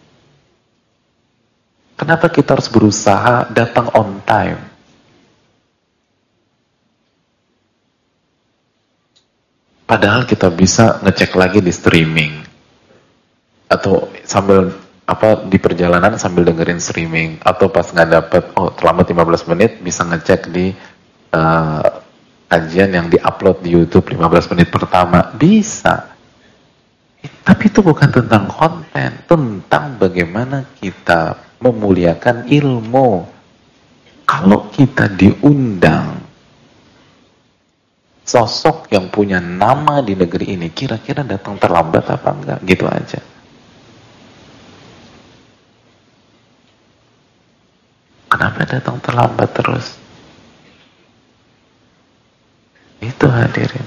Kenapa kita harus berusaha datang on time? Padahal kita bisa ngecek lagi di streaming, atau sambil di perjalanan sambil dengerin streaming, atau pas nggak dapet, terlambat 15 menit bisa ngecek di kajian yang diupload di YouTube 15 menit pertama, bisa. Tapi itu bukan tentang konten, tentang bagaimana kita memuliakan ilmu. Kalau kita diundang sosok yang punya nama di negeri ini, kira-kira datang terlambat apa enggak? Gitu aja. Kenapa datang terlambat terus? Itu hadirin.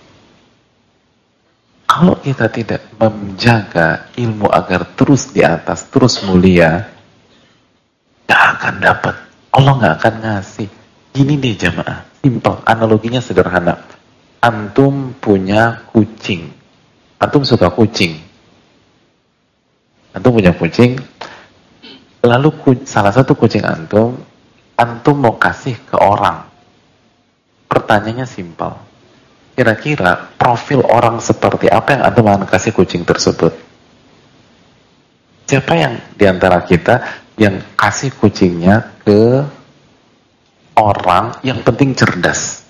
Kalau kita tidak menjaga ilmu agar terus di atas, terus mulia, gak akan dapat. Allah gak akan ngasih. Gini deh jamaah, simple, analoginya sederhana. Antum punya kucing, Antum suka kucing, antum punya kucing, lalu salah satu kucing antum mau kasih ke orang. Pertanyaannya simpel, kira-kira profil orang seperti apa yang antum akan kasih kucing tersebut? Siapa yang diantara kita yang kasih kucingnya ke orang yang penting cerdas,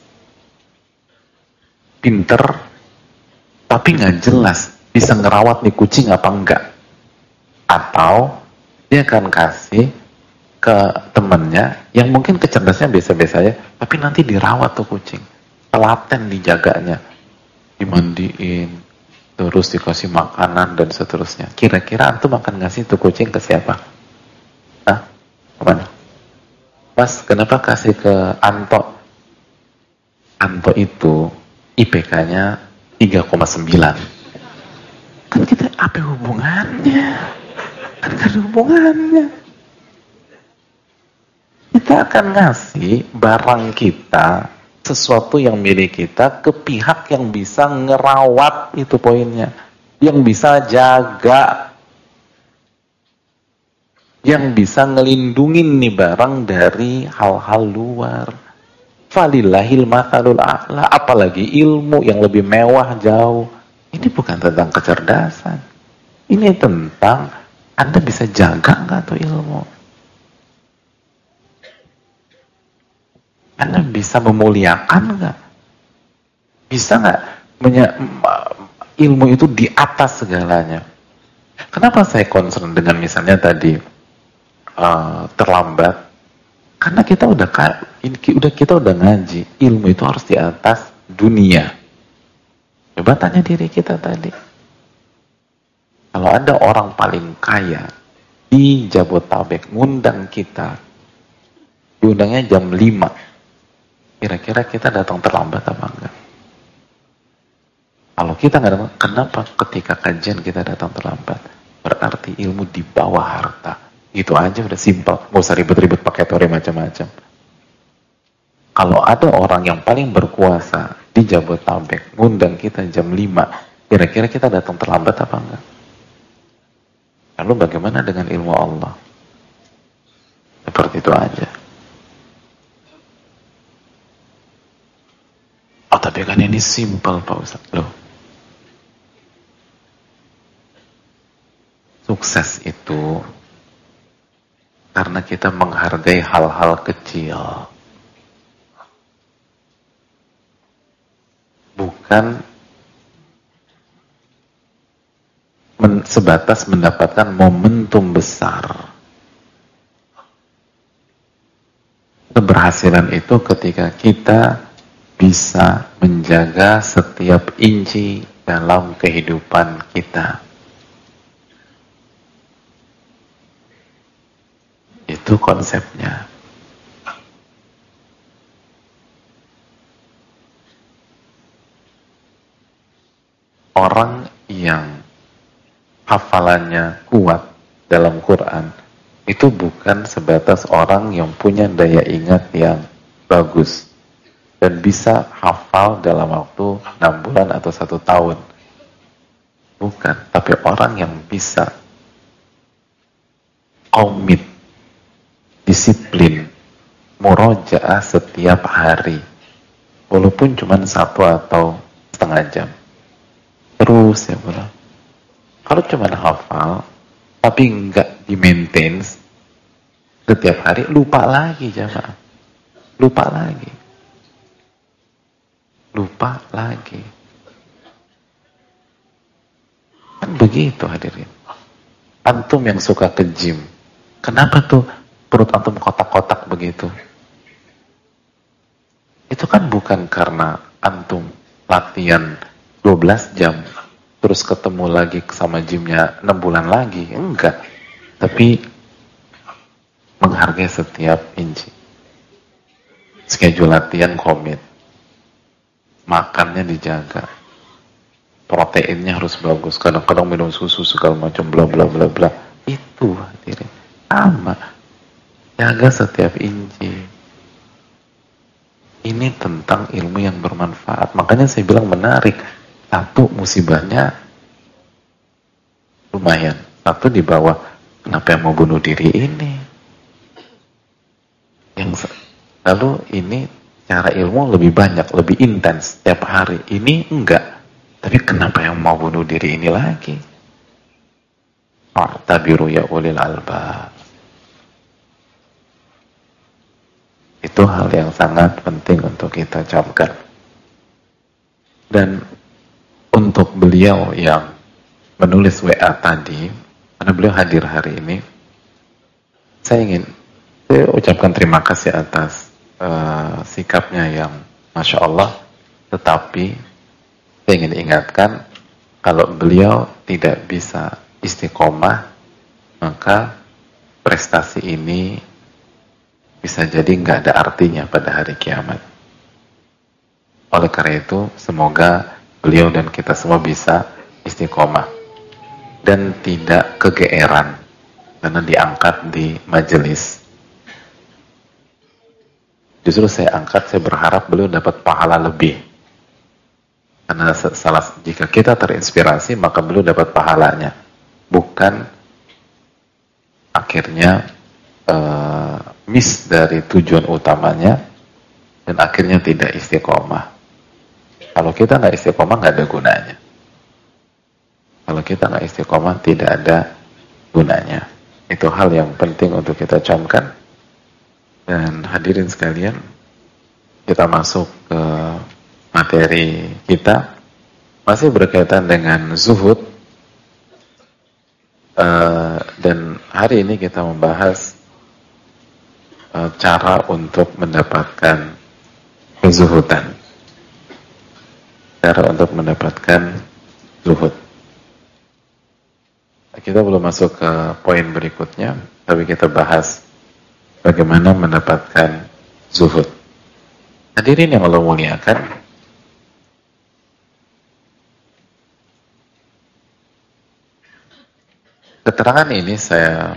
pinter, tapi nggak jelas bisa ngerawat nih kucing apa enggak? Atau dia akan kasih ke temennya yang mungkin kecerdasannya biasa-biasa aja, tapi nanti dirawat tuh kucing, telaten dijaganya, dimandiin, terus dikasih makanan dan seterusnya. Kira-kira antum akan ngasih tuh kucing ke siapa? Hah? Kemana? Mas, kenapa kasih ke Anto? Anto itu IPK-nya 3,9. Kan kita apa hubungannya? Kan gak ada hubungannya. Kita akan ngasih barang kita, sesuatu yang milik kita, ke pihak yang bisa ngerawat, itu poinnya. Yang bisa jaga, yang bisa ngelindungin nih barang dari hal-hal luar. Falillahil mathalul a'la, apalagi ilmu yang lebih mewah jauh. Ini bukan tentang kecerdasan. Ini tentang Anda bisa jaga nggak tuh ilmu? Anda bisa memuliakan nggak? Bisa nggak ilmu itu di atas segalanya? Kenapa saya concern dengan misalnya tadi terlambat? Karena kita udah ngaji, ilmu itu harus di atas dunia. Coba tanya diri kita tadi. Kalau ada orang paling kaya di Jabotabek ngundang kita, diundangnya jam 5, kira-kira kita datang terlambat apa enggak? Kalau kita nggak datang, kenapa ketika kajian kita datang terlambat? Berarti ilmu di bawah harta. Itu aja udah simpel, nggak usah ribet-ribet pakai teori macam-macam. Kalau ada orang yang paling berkuasa di Jabotabek ngundang kita jam 5, kira-kira kita datang terlambat apa enggak? Lalu bagaimana dengan ilmu Allah? Seperti itu aja. Oh, tapi kan ini simpel Pak Ustaz. Loh, sukses itu karena kita menghargai hal-hal kecil, bukan sebatas mendapatkan momentum besar. Keberhasilan itu ketika kita bisa menjaga setiap inci dalam kehidupan kita. Itu konsepnya. Orang yang hafalannya kuat dalam Quran itu bukan sebatas orang yang punya daya ingat yang bagus dan bisa hafal dalam waktu 6 bulan atau 1 tahun. Bukan, tapi orang yang bisa komit, disiplin, murojaah setiap hari, walaupun cuma 1 atau setengah jam. Terus ya bro. Kalau cuma hafal, tapi nggak di-maintain setiap hari, lupa lagi jamaah. Lupa lagi. Kan begitu hadirin. Antum yang suka ke gym, kenapa tuh perut antum kotak-kotak begitu? Itu kan bukan karena antum latihan 12 jam terus ketemu lagi sama gymnya 6 bulan lagi, enggak. Tapi menghargai setiap inci. Schedule latihan komit, makannya dijaga, proteinnya harus bagus, kadang-kadang minum susu segala macam bla bla bla bla. Itu hadirin sama, jaga setiap inci. Ini tentang ilmu yang bermanfaat. Makanya saya bilang menarik. Satu, musibahnya lumayan. Satu di bawah, kenapa yang mau bunuh diri ini? Lalu ini cara ilmu lebih banyak, lebih intens setiap hari. Ini enggak. Tapi kenapa yang mau bunuh diri ini lagi? Ta'tabiru ya ulil albab. Itu hal yang sangat penting untuk kita camkan. Dan untuk beliau yang menulis WA tadi, karena beliau hadir hari ini, saya ucapkan terima kasih atas sikapnya yang Masya Allah. Tetapi saya ingin ingatkan, kalau beliau tidak bisa istiqomah, maka prestasi ini bisa jadi nggak ada artinya pada hari kiamat. Oleh karena itu, semoga beliau dan kita semua bisa istiqomah dan tidak kegeeran karena diangkat di majelis. Justru saya angkat, saya berharap beliau dapat pahala lebih. Karena jika kita terinspirasi, maka beliau dapat pahalanya. Bukan akhirnya miss dari tujuan utamanya dan akhirnya tidak istiqomah. Kalau kita nggak istiqomah, nggak ada gunanya. Kalau kita nggak istiqomah, tidak ada gunanya. Itu hal yang penting untuk kita camkan. Dan hadirin sekalian, kita masuk ke materi kita. Masih berkaitan dengan zuhud. Dan hari ini kita membahas cara untuk mendapatkan kezuhudan. Cara untuk mendapatkan zuhud. Kita belum masuk ke poin berikutnya, tapi kita bahas bagaimana mendapatkan zuhud. Hadirin yang Allah muliakan, keterangan ini saya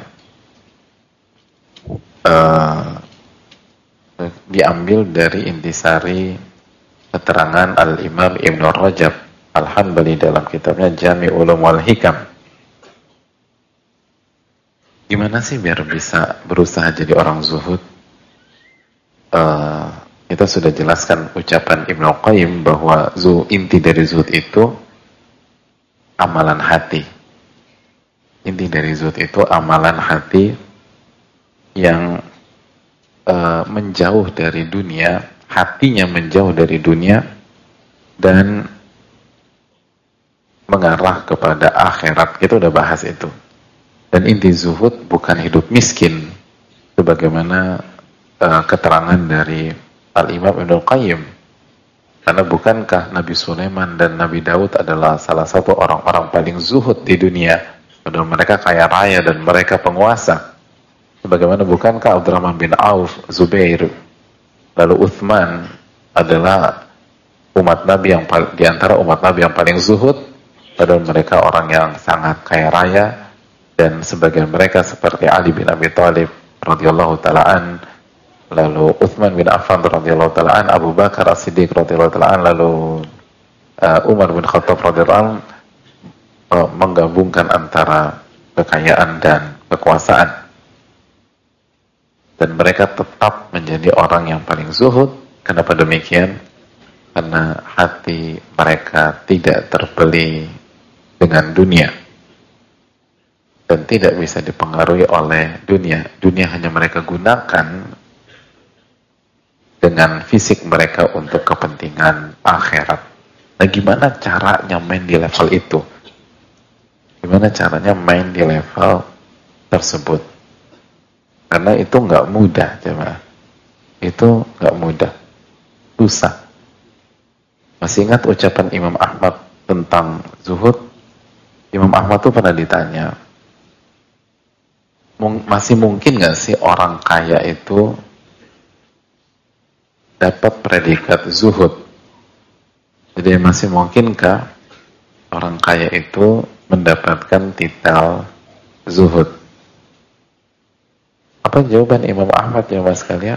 diambil dari intisari keterangan Al-Imam Ibn Rajab Al-Hanbali dalam kitabnya Jami' Ulum wal Hikam. Gimana sih biar bisa berusaha jadi orang zuhud? Kita sudah jelaskan ucapan Ibnu Qayyim bahwa inti dari zuhud itu amalan hati. Inti dari zuhud itu amalan hati yang menjauh dari dunia, hatinya menjauh dari dunia dan mengarah kepada akhirat. Kita udah bahas itu. Dan inti zuhud bukan hidup miskin, sebagaimana keterangan dari Al-Imam Ibnu Qayyim. Karena bukankah Nabi Sulaiman dan Nabi Daud adalah salah satu orang-orang paling zuhud di dunia, padahal mereka kaya raya dan mereka penguasa. Sebagaimana bukankah Abdurrahman bin Auf, Zubair, lalu Uthman adalah umat Nabi yang di antara umat Nabi yang paling zuhud, padahal mereka orang yang sangat kaya raya. Dan sebagian mereka seperti Ali bin Abi Thalib radhiyallahu ta'ala an, lalu Uthman bin Affan radhiyallahu ta'ala an, Abu Bakar As-Siddiq radhiyallahu ta'ala an, lalu Umar bin Khattab radhiyallahu an, menggabungkan antara kekayaan dan kekuasaan. Dan mereka tetap menjadi orang yang paling zuhud. Kenapa demikian? Karena hati mereka tidak terbeli dengan dunia dan tidak bisa dipengaruhi oleh dunia. Dunia hanya mereka gunakan dengan fisik mereka untuk kepentingan akhirat. Nah, gimana caranya main di level itu? Gimana caranya main di level tersebut? Karena itu nggak mudah, jemaah. Itu nggak mudah, susah. Masih ingat ucapan Imam Ahmad tentang zuhud? Imam Ahmad tuh pernah ditanya, masih mungkin nggak sih orang kaya itu dapat predikat zuhud? Jadi masih mungkinkah orang kaya itu mendapatkan titel zuhud? Apa jawaban Imam Ahmad ya mas kalian?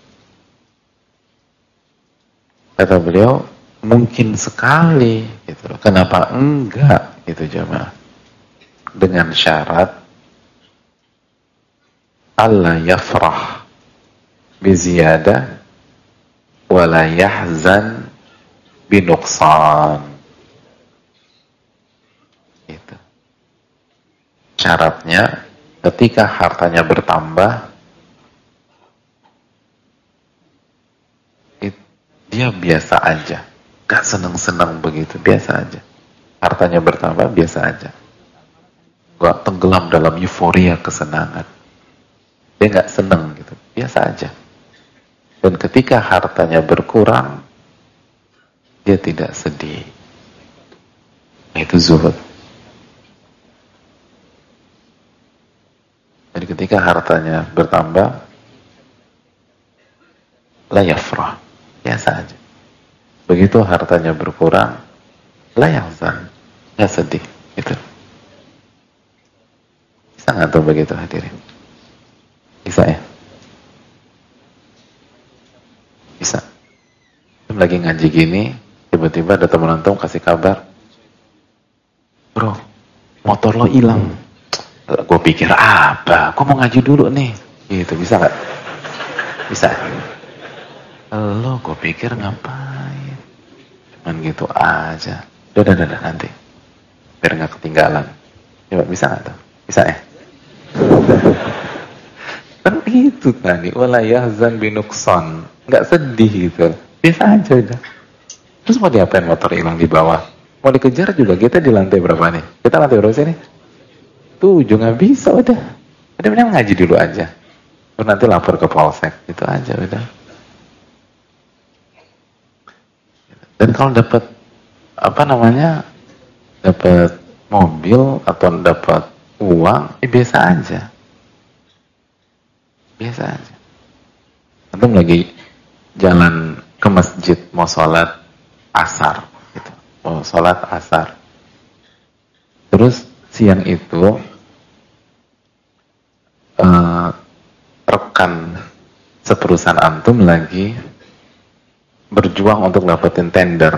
Kata beliau, mungkin sekali gitu. Kenapa enggak gitu jemaah? dengan syarat alla yafrah biziyadah wala yahzan binuqsan. Itu syaratnya. Ketika hartanya bertambah, dia biasa aja, gak seneng-seneng begitu, biasa aja. Hartanya bertambah, biasa aja, gak tenggelam dalam euforia kesenangan. Dia gak seneng gitu, biasa aja. Dan ketika hartanya berkurang, dia tidak sedih. Itu zuhud. Jadi ketika hartanya bertambah, la yafrah, biasa aja. Begitu hartanya berkurang, la yahzan, nggak sedih. Gitu. Bisa nggak tuh begitu hadirin? Bisa ya? Bisa. Lagi ngaji gini, tiba-tiba ada teman antum kasih kabar, bro, motor lo hilang. Gue pikir apa? Gue mau ngaji dulu nih. Gitu, bisa nggak? Bisa. Lo gue pikir ngapain? Cuman gitu aja. Udah nanti. Biar nggak ketinggalan. Coba bisa nggak tuh? Bisa ya? Kan gitu tadi. Wala yahzan binuqsan. Nggak sedih gitu. Biasa aja udah. Terus mau diapain motor hilang di bawah? Mau dikejar juga kita di lantai berapa nih? Kita lantai berapa sih nih? 7, nggak bisa udah mending ngaji dulu aja, terus nanti lapor ke polsek, itu aja udah. Dan kalau dapat dapat mobil atau dapat uang, biasa aja, biasa aja. Antum lagi jalan ke masjid mau sholat asar, gitu. Mau sholat asar, terus siang itu rekan seperusahaan antum lagi berjuang untuk dapetin tender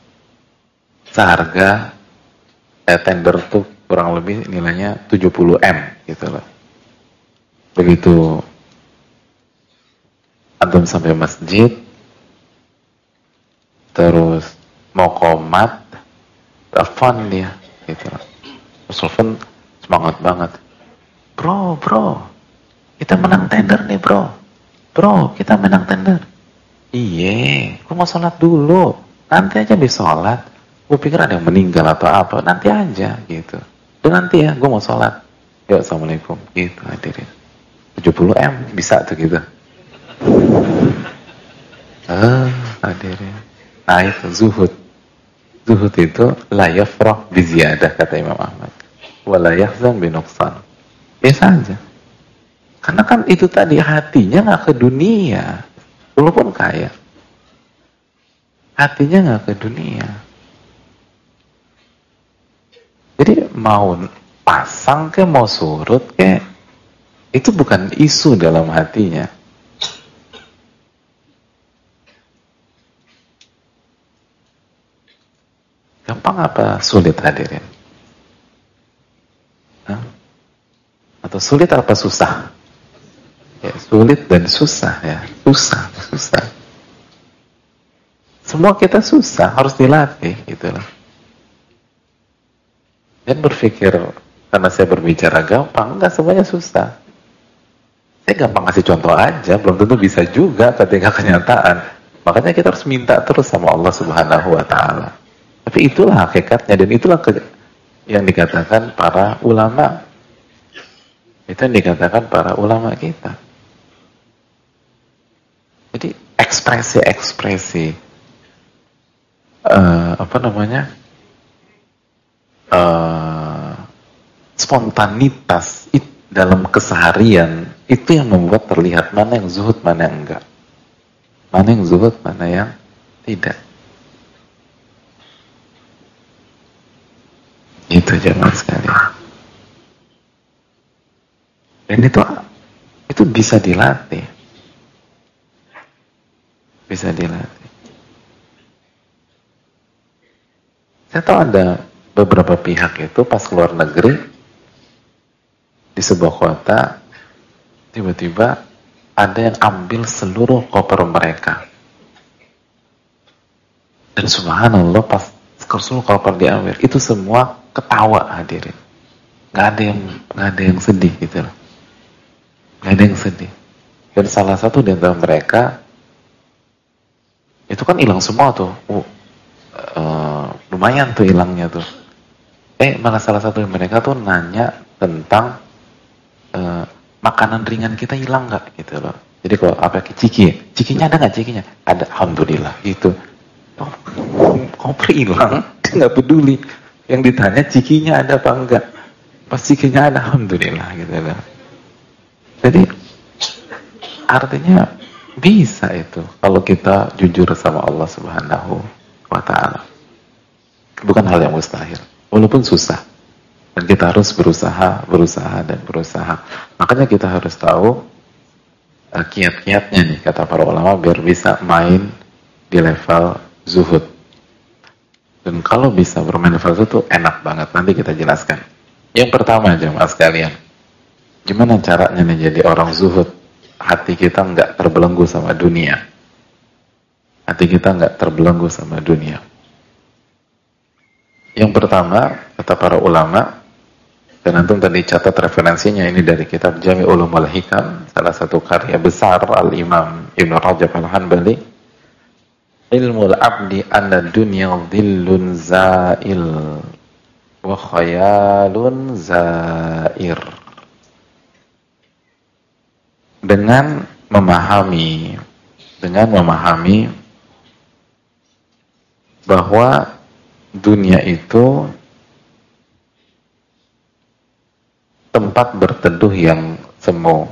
seharga tender tuh kurang lebih nilainya 70 M gitu loh. Begitu antum sampai masjid, terus mau qomat, telepon dia gitu loh. Terus telepon semangat banget, bro, kita menang tender nih bro, kita menang tender. Iya, gue mau sholat dulu, nanti aja habis sholat. Gue pikir ada yang meninggal atau apa, nanti aja gitu. Dan nanti ya, gue mau sholat. Yuk, assalamualaikum. Gitu hadirin. 70 M bisa tuh gitu. Hadirin. Nah itu zuhud. Zuhud itu la yafrah biziyadah, kata Imam Ahmad. Wa la yahzan binuqsan. Biasa aja. Karena kan itu tadi hatinya nggak ke dunia, walaupun kaya, hatinya nggak ke dunia. Jadi mau pasang ke mau surut ke, itu bukan isu dalam hatinya. Gampang apa sulit hadirin? Hah? Atau sulit apa susah? Ya, sulit dan susah ya, susah. Semua kita susah, harus dilatih gitu loh. Dan berpikir karena saya berbicara gampang, enggak, semuanya susah. Saya gampang kasih contoh aja, belum tentu bisa juga ketika kenyataan. Makanya kita harus minta terus sama Allah Subhanahu wa Ta'ala. Tapi itulah hakikatnya, dan itulah yang dikatakan para ulama. Itu yang dikatakan para ulama kita. Jadi ekspresi spontanitas dalam keseharian itu yang membuat terlihat mana yang zuhud, mana yang enggak, mana yang zuhud, mana yang tidak. Itu jemaah sekalian. Dan itu bisa dilatih. Bisa dilatih. Saya tahu ada beberapa pihak itu pas keluar negeri di sebuah kota, tiba-tiba ada yang ambil seluruh koper mereka. Dan subhanallah pas seluruh koper diambil, itu semua ketawa hadirin. Nggak ada yang sedih gitu loh. Nggak ada yang sedih. Dan salah satu di antara mereka itu kan hilang semua tuh. Lumayan tuh hilangnya tuh. Malah salah satu dari mereka tuh nanya tentang makanan ringan kita hilang nggak gitu loh. Jadi kalau cikinya ada nggak cikinya? Ada, alhamdulillah gitu. Koper hilang, dia nggak peduli. Yang ditanya cikinya ada apa enggak? Pas cikinya ada, alhamdulillah gitu loh. Jadi artinya bisa itu kalau kita jujur sama Allah Subhanahu wa Ta'ala. Bukan hal yang mustahil, walaupun susah. Dan kita harus berusaha. Makanya kita harus tahu kiat-kiatnya nih, kata para ulama, biar bisa main di level zuhud. Dan kalau bisa bermain level zuhud itu enak banget, nanti kita jelaskan. Yang pertama jemaah sekalian, gimana caranya nih jadi orang zuhud? Hati kita nggak terbelenggu sama dunia. Yang pertama, kata para ulama, dan antum tadi catat referensinya, ini dari kitab Jami' Ulumul Hikam, salah satu karya besar Al-Imam Ibn Rajab Al-Hanbali. Ilmul abdi anna dunya dhillun za'il wa khayalun za'ir. Dengan memahami bahwa dunia itu tempat berteduh yang semu,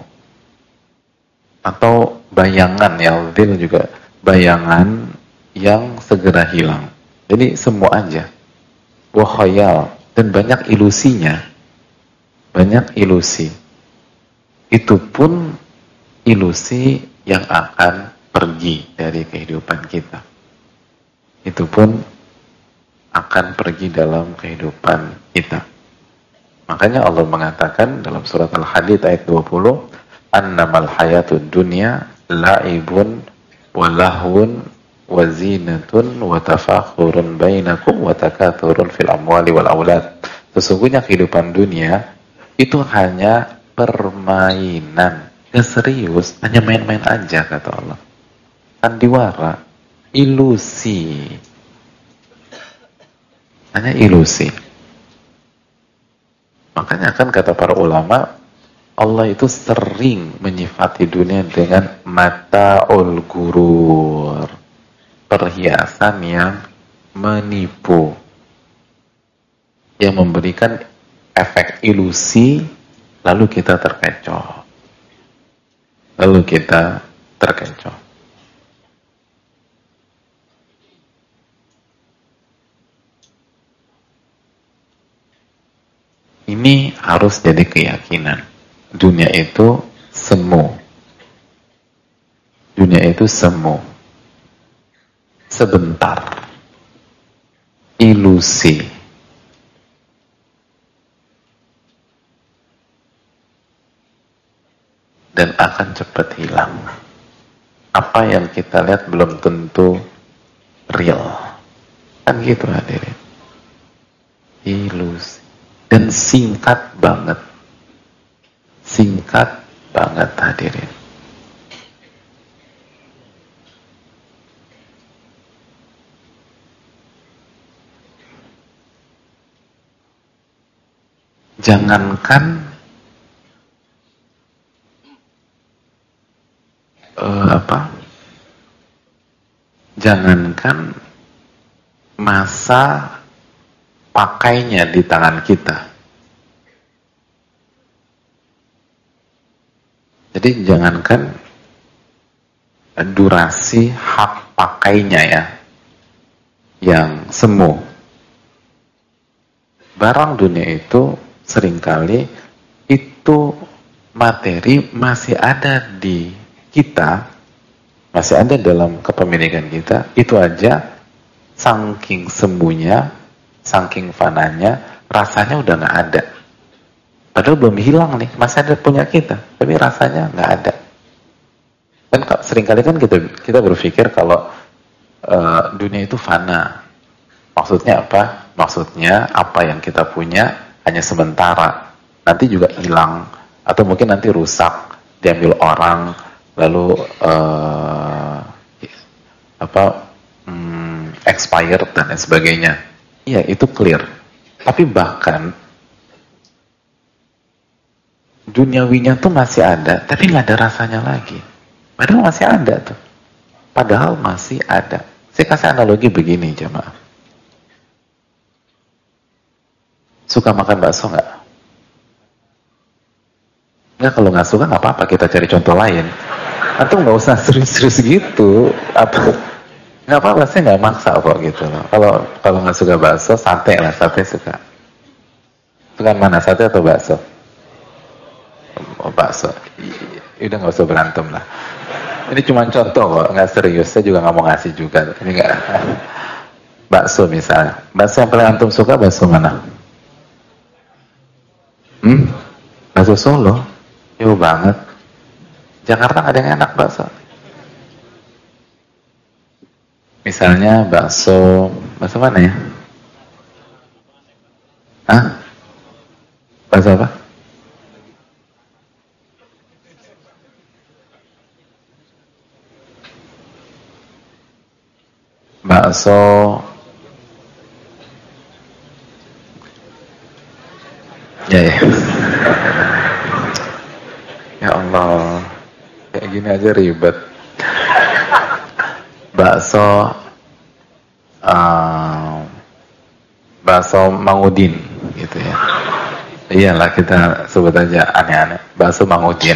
atau bayangan, yang dhil juga bayangan yang segera hilang. Jadi semu aja. Wa khayal, dan banyak ilusinya. Banyak ilusi. Itu pun ilusi yang akan pergi dari kehidupan kita. Itu pun akan pergi dalam kehidupan kita. Makanya Allah mengatakan dalam surat Al-Hadid ayat 20, annamal hayatud dunya la'ibun wa lahwun wa zinatun wa tafakhurun bainakum wa takathurun fil amwali wal aulad. Sesungguhnya kehidupan dunia itu hanya permainan. Ya serius, hanya main-main aja kata Allah. Sandiwara, ilusi. Hanya ilusi. Makanya kan kata para ulama, Allah itu sering menyifati dunia dengan mata'ul gurur, perhiasan yang menipu, yang memberikan efek ilusi, lalu kita terkecoh. Ini harus jadi keyakinan. Dunia itu semu. Sebentar. Ilusi. Dan akan cepat hilang. Apa yang kita lihat belum tentu real. Kan gitu hadirin. Ilusi. Dan singkat banget hadirin. Jangankan jangankan masa pakainya di tangan kita. Jadi jangankan durasi hak pakainya ya, yang semu. Barang dunia itu seringkali itu materi masih ada di kita, masih ada dalam kepemilikan kita, itu aja saking semuanya, saking fananya, rasanya udah nggak ada. Padahal belum hilang nih, masih ada punya kita, tapi rasanya nggak ada. Kan seringkali kan kita berpikir kalau dunia itu fana. Maksudnya apa? Maksudnya apa yang kita punya hanya sementara, nanti juga hilang, atau mungkin nanti rusak, diambil orang, lalu expired dan lain sebagainya. Iya, itu clear. Tapi bahkan duniawinya tuh masih ada, tapi nggak ada rasanya lagi. Padahal masih ada tuh. Padahal masih ada. Saya kasih analogi begini, jemaah. Suka makan bakso nggak? Nggak, kalau nggak suka nggak apa-apa, kita cari contoh lain. Atau nggak usah serius-serius gitu. Atau nggak apa-apa, saya nggak maksa kok gitu loh. Kalau nggak suka bakso, sate lah, sate suka. Suka mana, sate atau bakso? Oh, bakso. Udah nggak usah berantem lah. Ini cuma contoh kok, nggak serius. Saya juga nggak mau ngasih juga. Ini nggak. Bakso misalnya. Bakso yang paling antum suka bakso mana? Bakso Solo? Jauh banget. Jakarta nggak ada yang enak bakso. Misalnya bakso mana ya? Hah? Bakso apa? Bakso ya. Ya Allah, kayak gini aja ribet. Bakso Mangudin gitu ya. Iyalah, kita sebut aja aneh-aneh. Bakso Mangudin.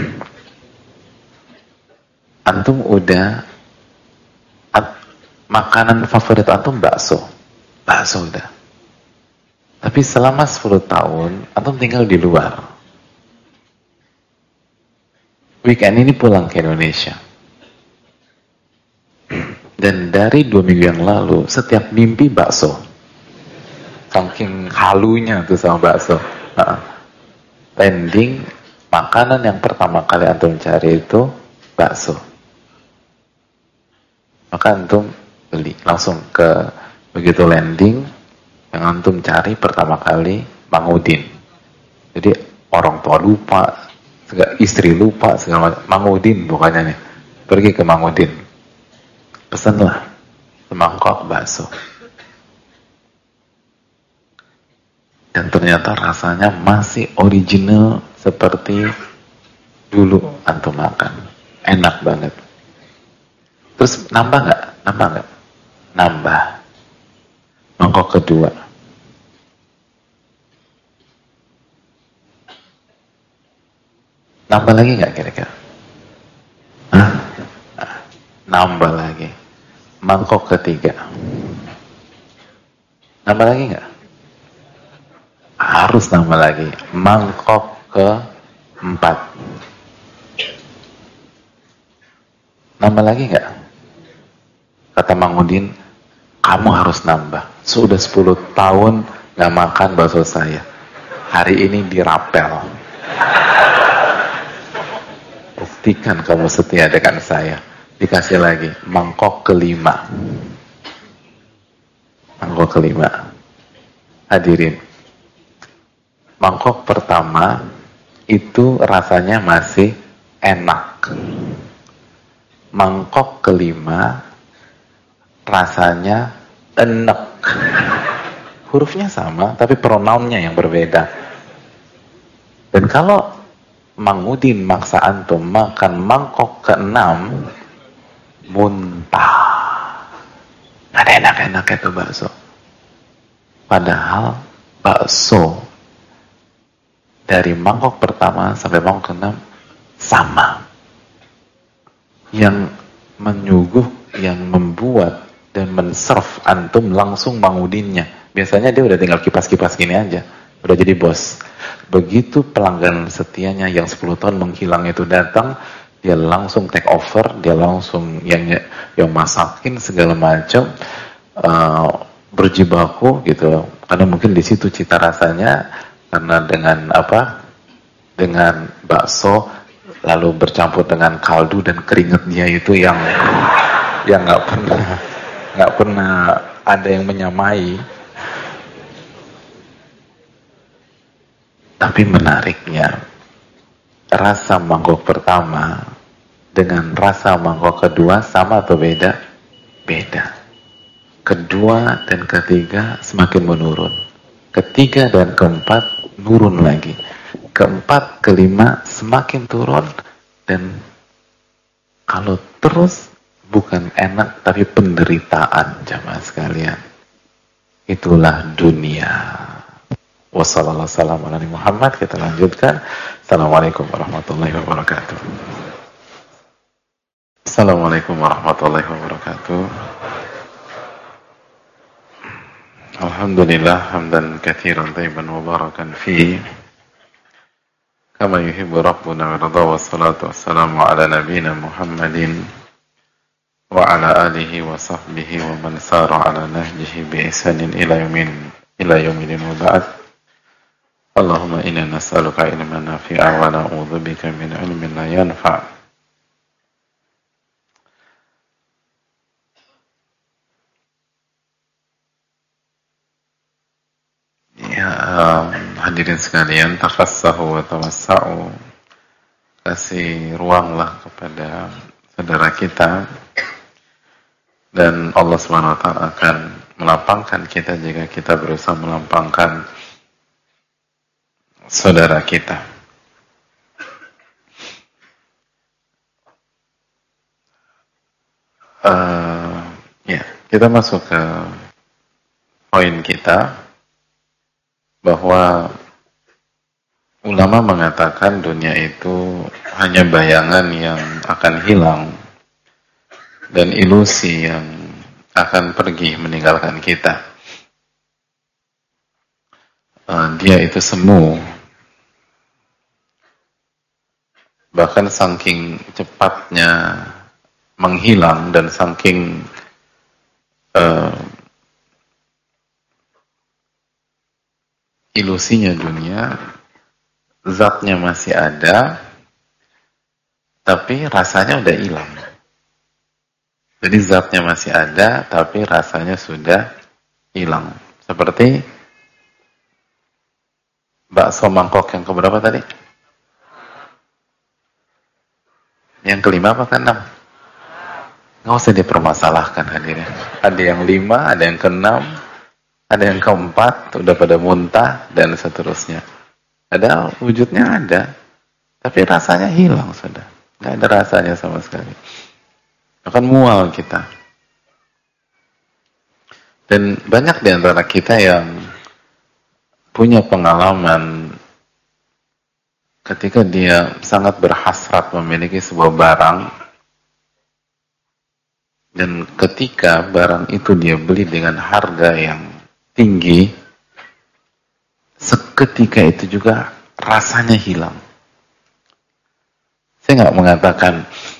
Antum udah makanan favorit antum bakso udah. Tapi selama 10 tahun antum tinggal di luar. Weekend ini pulang ke Indonesia. Dan dari 2 minggu yang lalu setiap mimpi bakso. Saking halunya tuh sama bakso. Landing, makanan yang pertama kali antum cari itu bakso. Maka antum beli langsung begitu landing, yang antum cari pertama kali Mangudin. Jadi orang tua lupa, istri lupa, segala macam. Mangudin bukannya nih. Pergi ke Mangudin, pesenlah semangkok bakso. Dan ternyata rasanya masih original seperti dulu antum makan. Enak banget. Terus nambah nggak? Nambah. Mangkok kedua. Nambah lagi nggak kira-kira? Nambah lagi. Mangkok ketiga. Nambah lagi nggak? Harus nambah lagi. Mangkok keempat. Nambah lagi nggak? Kata Mangudin, kamu harus nambah. Sudah 10 tahun nggak makan bakso saya. Hari ini dirapel. Buktikan kamu setia dengan saya. Dikasih lagi, mangkok kelima. Mangkok kelima. Hadirin. Mangkok pertama itu rasanya masih enak. Mangkok kelima rasanya enek. Hurufnya sama, tapi pronounnya yang berbeda. Dan kalau Mangudin maksa antum makan mangkok ke-6, muntah. Gak ada enak-enaknya tuh bakso. Padahal bakso dari mangkok pertama sampai mangkok ke-6 sama. Yang menyuguh, yang membuat dan men-serve antum langsung Mangudinnya. Biasanya dia udah tinggal kipas-kipas gini aja, udah jadi bos. Begitu pelanggan setianya yang 10 tahun menghilang itu datang, dia langsung take over, dia langsung yang masakin segala macam, berjibaku gitu. Karena mungkin di situ cita rasanya karena dengan apa? Dengan bakso lalu bercampur dengan kaldu dan keringatnya itu yang nggak pernah ada yang menyamai. Tapi menariknya, rasa mangkok pertama dengan rasa mangkok kedua sama atau beda? Beda. Kedua dan ketiga semakin menurun. Ketiga dan keempat turun lagi. Keempat, kelima semakin turun. Dan kalau terus bukan enak tapi penderitaan, jamaah sekalian. Itulah dunia. Wassalamualaikum warahmatullahi wabarakatuh. Kita lanjutkan. Assalamualaikum warahmatullahi wabarakatuh. Assalamualaikum warahmatullahi wabarakatuh. Alhamdulillah hamdan katsiran thayyiban mubarakan fi kama yuhibbu rabbuna wa yarda, wassalatu wassalamu ala nabiyyina Muhammadin wa ala alihi wa sahbihi wa man sara ala nahjihi bi ihsanin ila yaumin wa ba'd. Allahumma inna nas'aluka ilman nafi'a wa na'udzubika min ilmin la yanfa'. Ya, hadirin sekalian, tafassahu wa tawassa'u. Kasih ruanglah kepada saudara kita, dan Allah Subhanahu wa taala akan melapangkan kita jika kita berusaha melapangkan saudara kita. Ya, kita masuk ke poin kita, bahwa ulama mengatakan dunia itu hanya bayangan yang akan hilang dan ilusi yang akan pergi meninggalkan kita. Dia itu semu. Bahkan saking cepatnya menghilang dan saking ilusinya dunia, zatnya masih ada, tapi rasanya udah hilang. Jadi zatnya masih ada, tapi rasanya sudah hilang. Seperti bakso mangkok yang keberapa tadi? Yang kelima apa keenam? Nggak usah dipermasalahkan hadirin. Ada yang 5, ada yang ke-6, ada yang ke-4, udah pada muntah, dan seterusnya. Ada wujudnya ada, tapi rasanya hilang sudah. Nggak ada rasanya sama sekali. Akan mual kita. Dan banyak di antara kita yang punya pengalaman ketika dia sangat berhasrat memiliki sebuah barang, dan ketika barang itu dia beli dengan harga yang tinggi, seketika itu juga rasanya hilang. Saya nggak mengatakan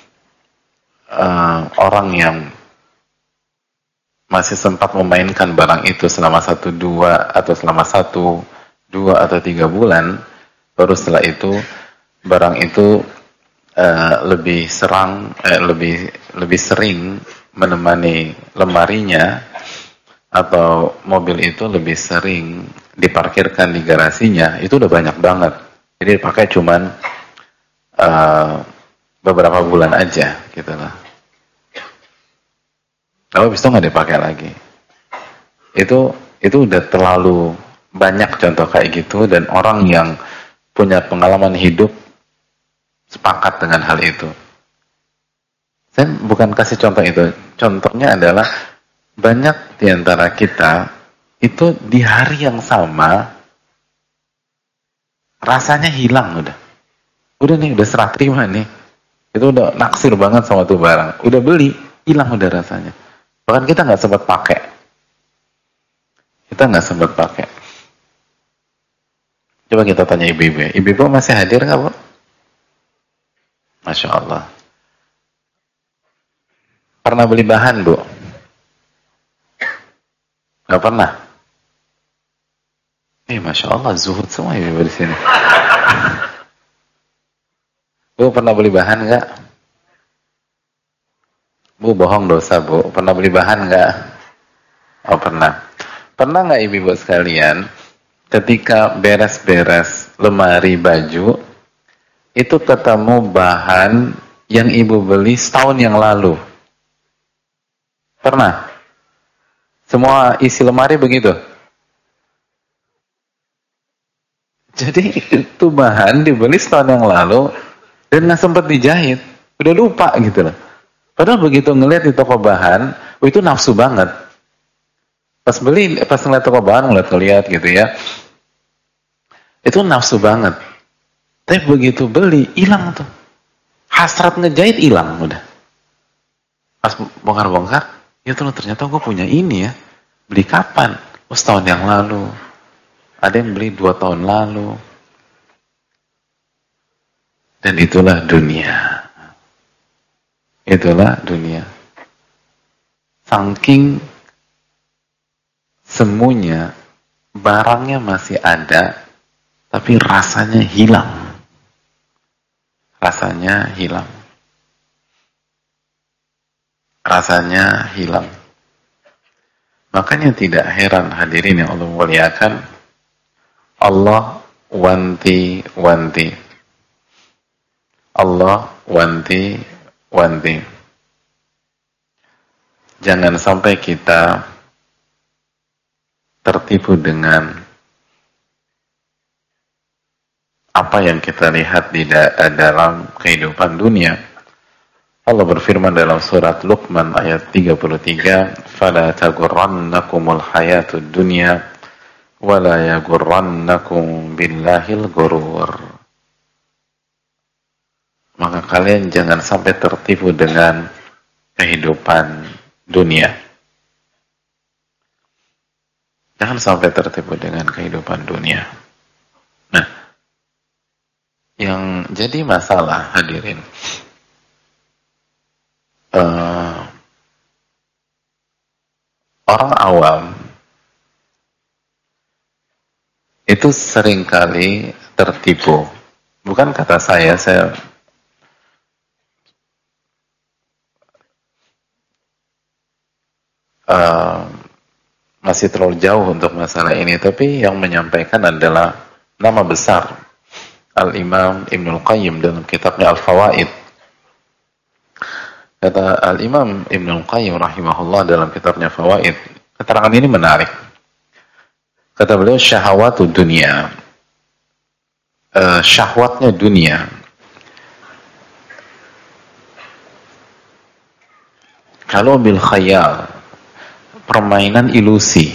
orang yang masih sempat memainkan barang itu selama 1, 2 atau selama 1, 2 atau 3 bulan, baru setelah itu barang itu lebih sering menemani lemarinya, atau mobil itu lebih sering diparkirkan di garasinya, itu udah banyak banget. Jadi dipakai cuman beberapa bulan aja gitu lah. Lalu habis itu nggak dipakai lagi. Itu udah terlalu banyak contoh kayak gitu, dan orang yang punya pengalaman hidup sepakat dengan hal itu. Saya bukan kasih contoh itu. Contohnya adalah banyak di antara kita itu di hari yang sama rasanya hilang udah. Udah nih, udah serah terima nih. Itu udah naksir banget sama tuh barang. Udah beli, hilang udah rasanya. Bahkan kita nggak sempat pakai. Coba kita tanya ibu-ibu ya. Ibu-ibu masih hadir nggak, Bu? Masya Allah. Pernah beli bahan, Bu? Nggak pernah? Masya Allah, zuhud semua ibu di sini. Bu, pernah beli bahan nggak? Bu, bohong dosa, Bu. Pernah beli bahan nggak? Oh, pernah. Pernah nggak ibu sekalian, ketika beres-beres lemari baju, itu ketemu bahan yang ibu beli setahun yang lalu? Pernah? Semua isi lemari begitu? Jadi itu bahan dibeli setahun yang lalu dan nggak sempat dijahit, udah lupa gitu loh. Padahal begitu ngeliat di toko bahan, itu nafsu banget. Pas ngeliat toko bahan, ngeliat gitu ya, itu nafsu banget. Tapi begitu beli, hilang tuh. Hasrat ngejahit hilang udah. Pas bongkar-bongkar, ya tuh ternyata gue punya ini ya. Beli kapan? Oh, setahun yang lalu. Ada yang beli 2 tahun lalu. Dan itulah dunia. Itulah dunia. Saking semuanya, barangnya masih ada, tapi rasanya hilang. Rasanya hilang. Rasanya hilang. Makanya tidak heran hadirin yang Allah muliakan, Allah wanti-wanti. Allah wanti-wanti. Jangan sampai kita tertipu dengan apa yang kita lihat di dalam kehidupan dunia. Allah berfirman dalam surat Luqman ayat 33, "Fala taghurrannakumul hayatud dunya wa la yaghurrannakum billahil ghurur." Maka kalian jangan sampai tertipu dengan kehidupan dunia. Jangan sampai tertipu dengan kehidupan dunia. Nah, yang jadi masalah hadirin, orang awam itu seringkali tertipu. Bukan kata saya masih terlalu jauh untuk masalah ini, tapi yang menyampaikan adalah nama besar Al-Imam Ibnul Qayyim dalam kitabnya Al-Fawaid. Kata Al-Imam Ibnul Qayyim rahimahullah dalam kitabnya Fawaid, keterangan ini menarik. Kata beliau, syahwatu dunia, syahwatnya dunia, kalau bil khayal, permainan ilusi,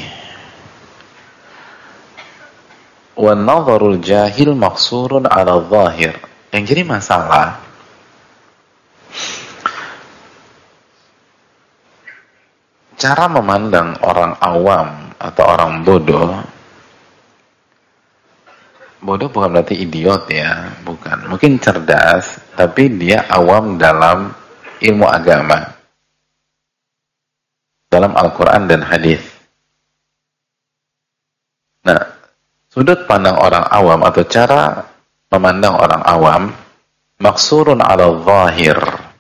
wa nadharul jahil maqsurun ala zahir. Yang jadi masalah, cara memandang orang awam atau orang bodoh. Bodoh bukan berarti idiot ya, bukan. Mungkin cerdas, tapi dia awam dalam ilmu agama, dalam Al-Quran dan hadis. Nah, sudut pandang orang awam atau cara memandang orang awam, maksurun ala zahir,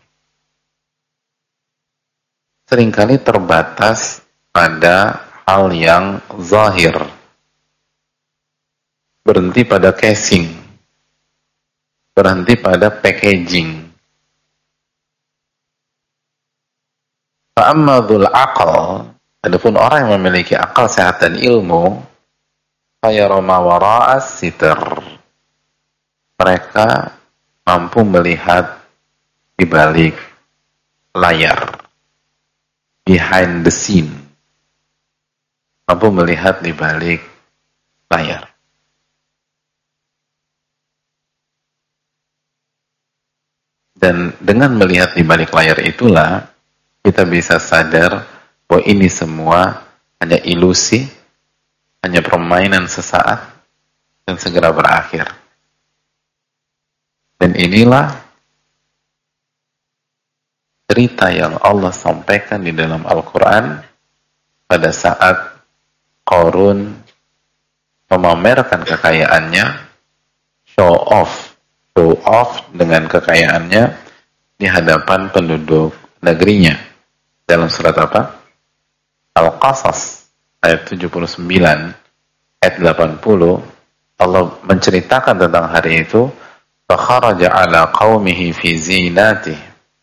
seringkali terbatas pada hal yang zahir, berhenti pada casing, berhenti pada packaging. Fa'amma dzul aqal, adapun orang yang memiliki akal sehat dan ilmu, fayara ma wara'as sitr, mereka mampu melihat di balik layar, behind the scene, mampu melihat di balik layar. Dan dengan melihat di balik layar itulah kita bisa sadar bahwa ini semua hanya ilusi, hanya permainan sesaat, dan segera berakhir. Dan inilah cerita yang Allah sampaikan di dalam Al-Quran pada saat Qarun memamerkan kekayaannya, show off dengan kekayaannya di hadapan penduduk negerinya. Dalam surat apa? Al-Qasas ayat 79 ayat 80 Allah menceritakan tentang hari itu, fakharaja ala qaumihi fi zinatihi,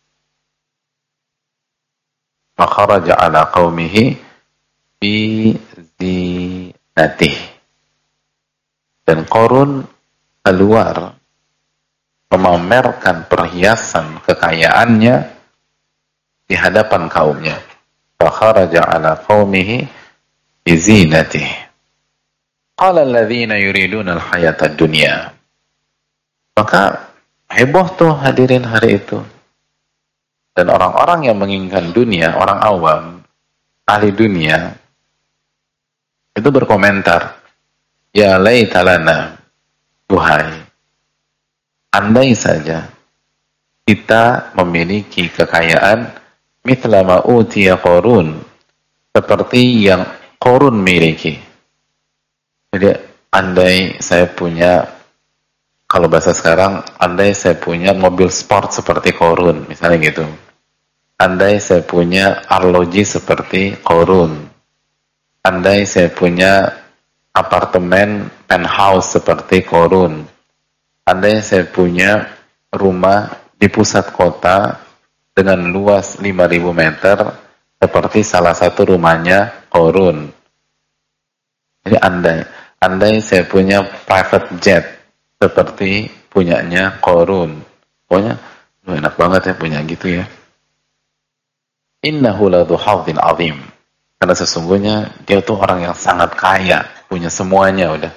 fakharaja ala qaumihi fi zinatihi. Dan Qarun keluar memamerkan perhiasan kekayaannya di hadapan kaumnya. Fakharaja ala qaumihi bi zinatihi. Qala alladhina yuriduna al-hayata ad-dunya. Maka heboh tuh hadirin hari itu. Dan orang-orang yang menginginkan dunia, orang awam, ahli dunia, itu berkomentar, ya laita lana, duhai, andai saja kita memiliki kekayaan mithla ma utiya Qarun, seperti yang Qarun miliki. Jadi andai saya punya, kalau bahasa sekarang, andai saya punya mobil sport seperti Qarun, misalnya gitu. Andai saya punya arloji seperti Qarun. Andai saya punya apartemen penthouse seperti Qarun. Andai saya punya rumah di pusat kota dengan luas 5.000 meter seperti salah satu rumahnya Qarun. Jadi andai saya punya private jet seperti punyanya Qarun. Pokoknya enak banget ya punya gitu ya. Innahu ladzu hadzin azim. Karena sesungguhnya dia tuh orang yang sangat kaya, punya semuanya udah.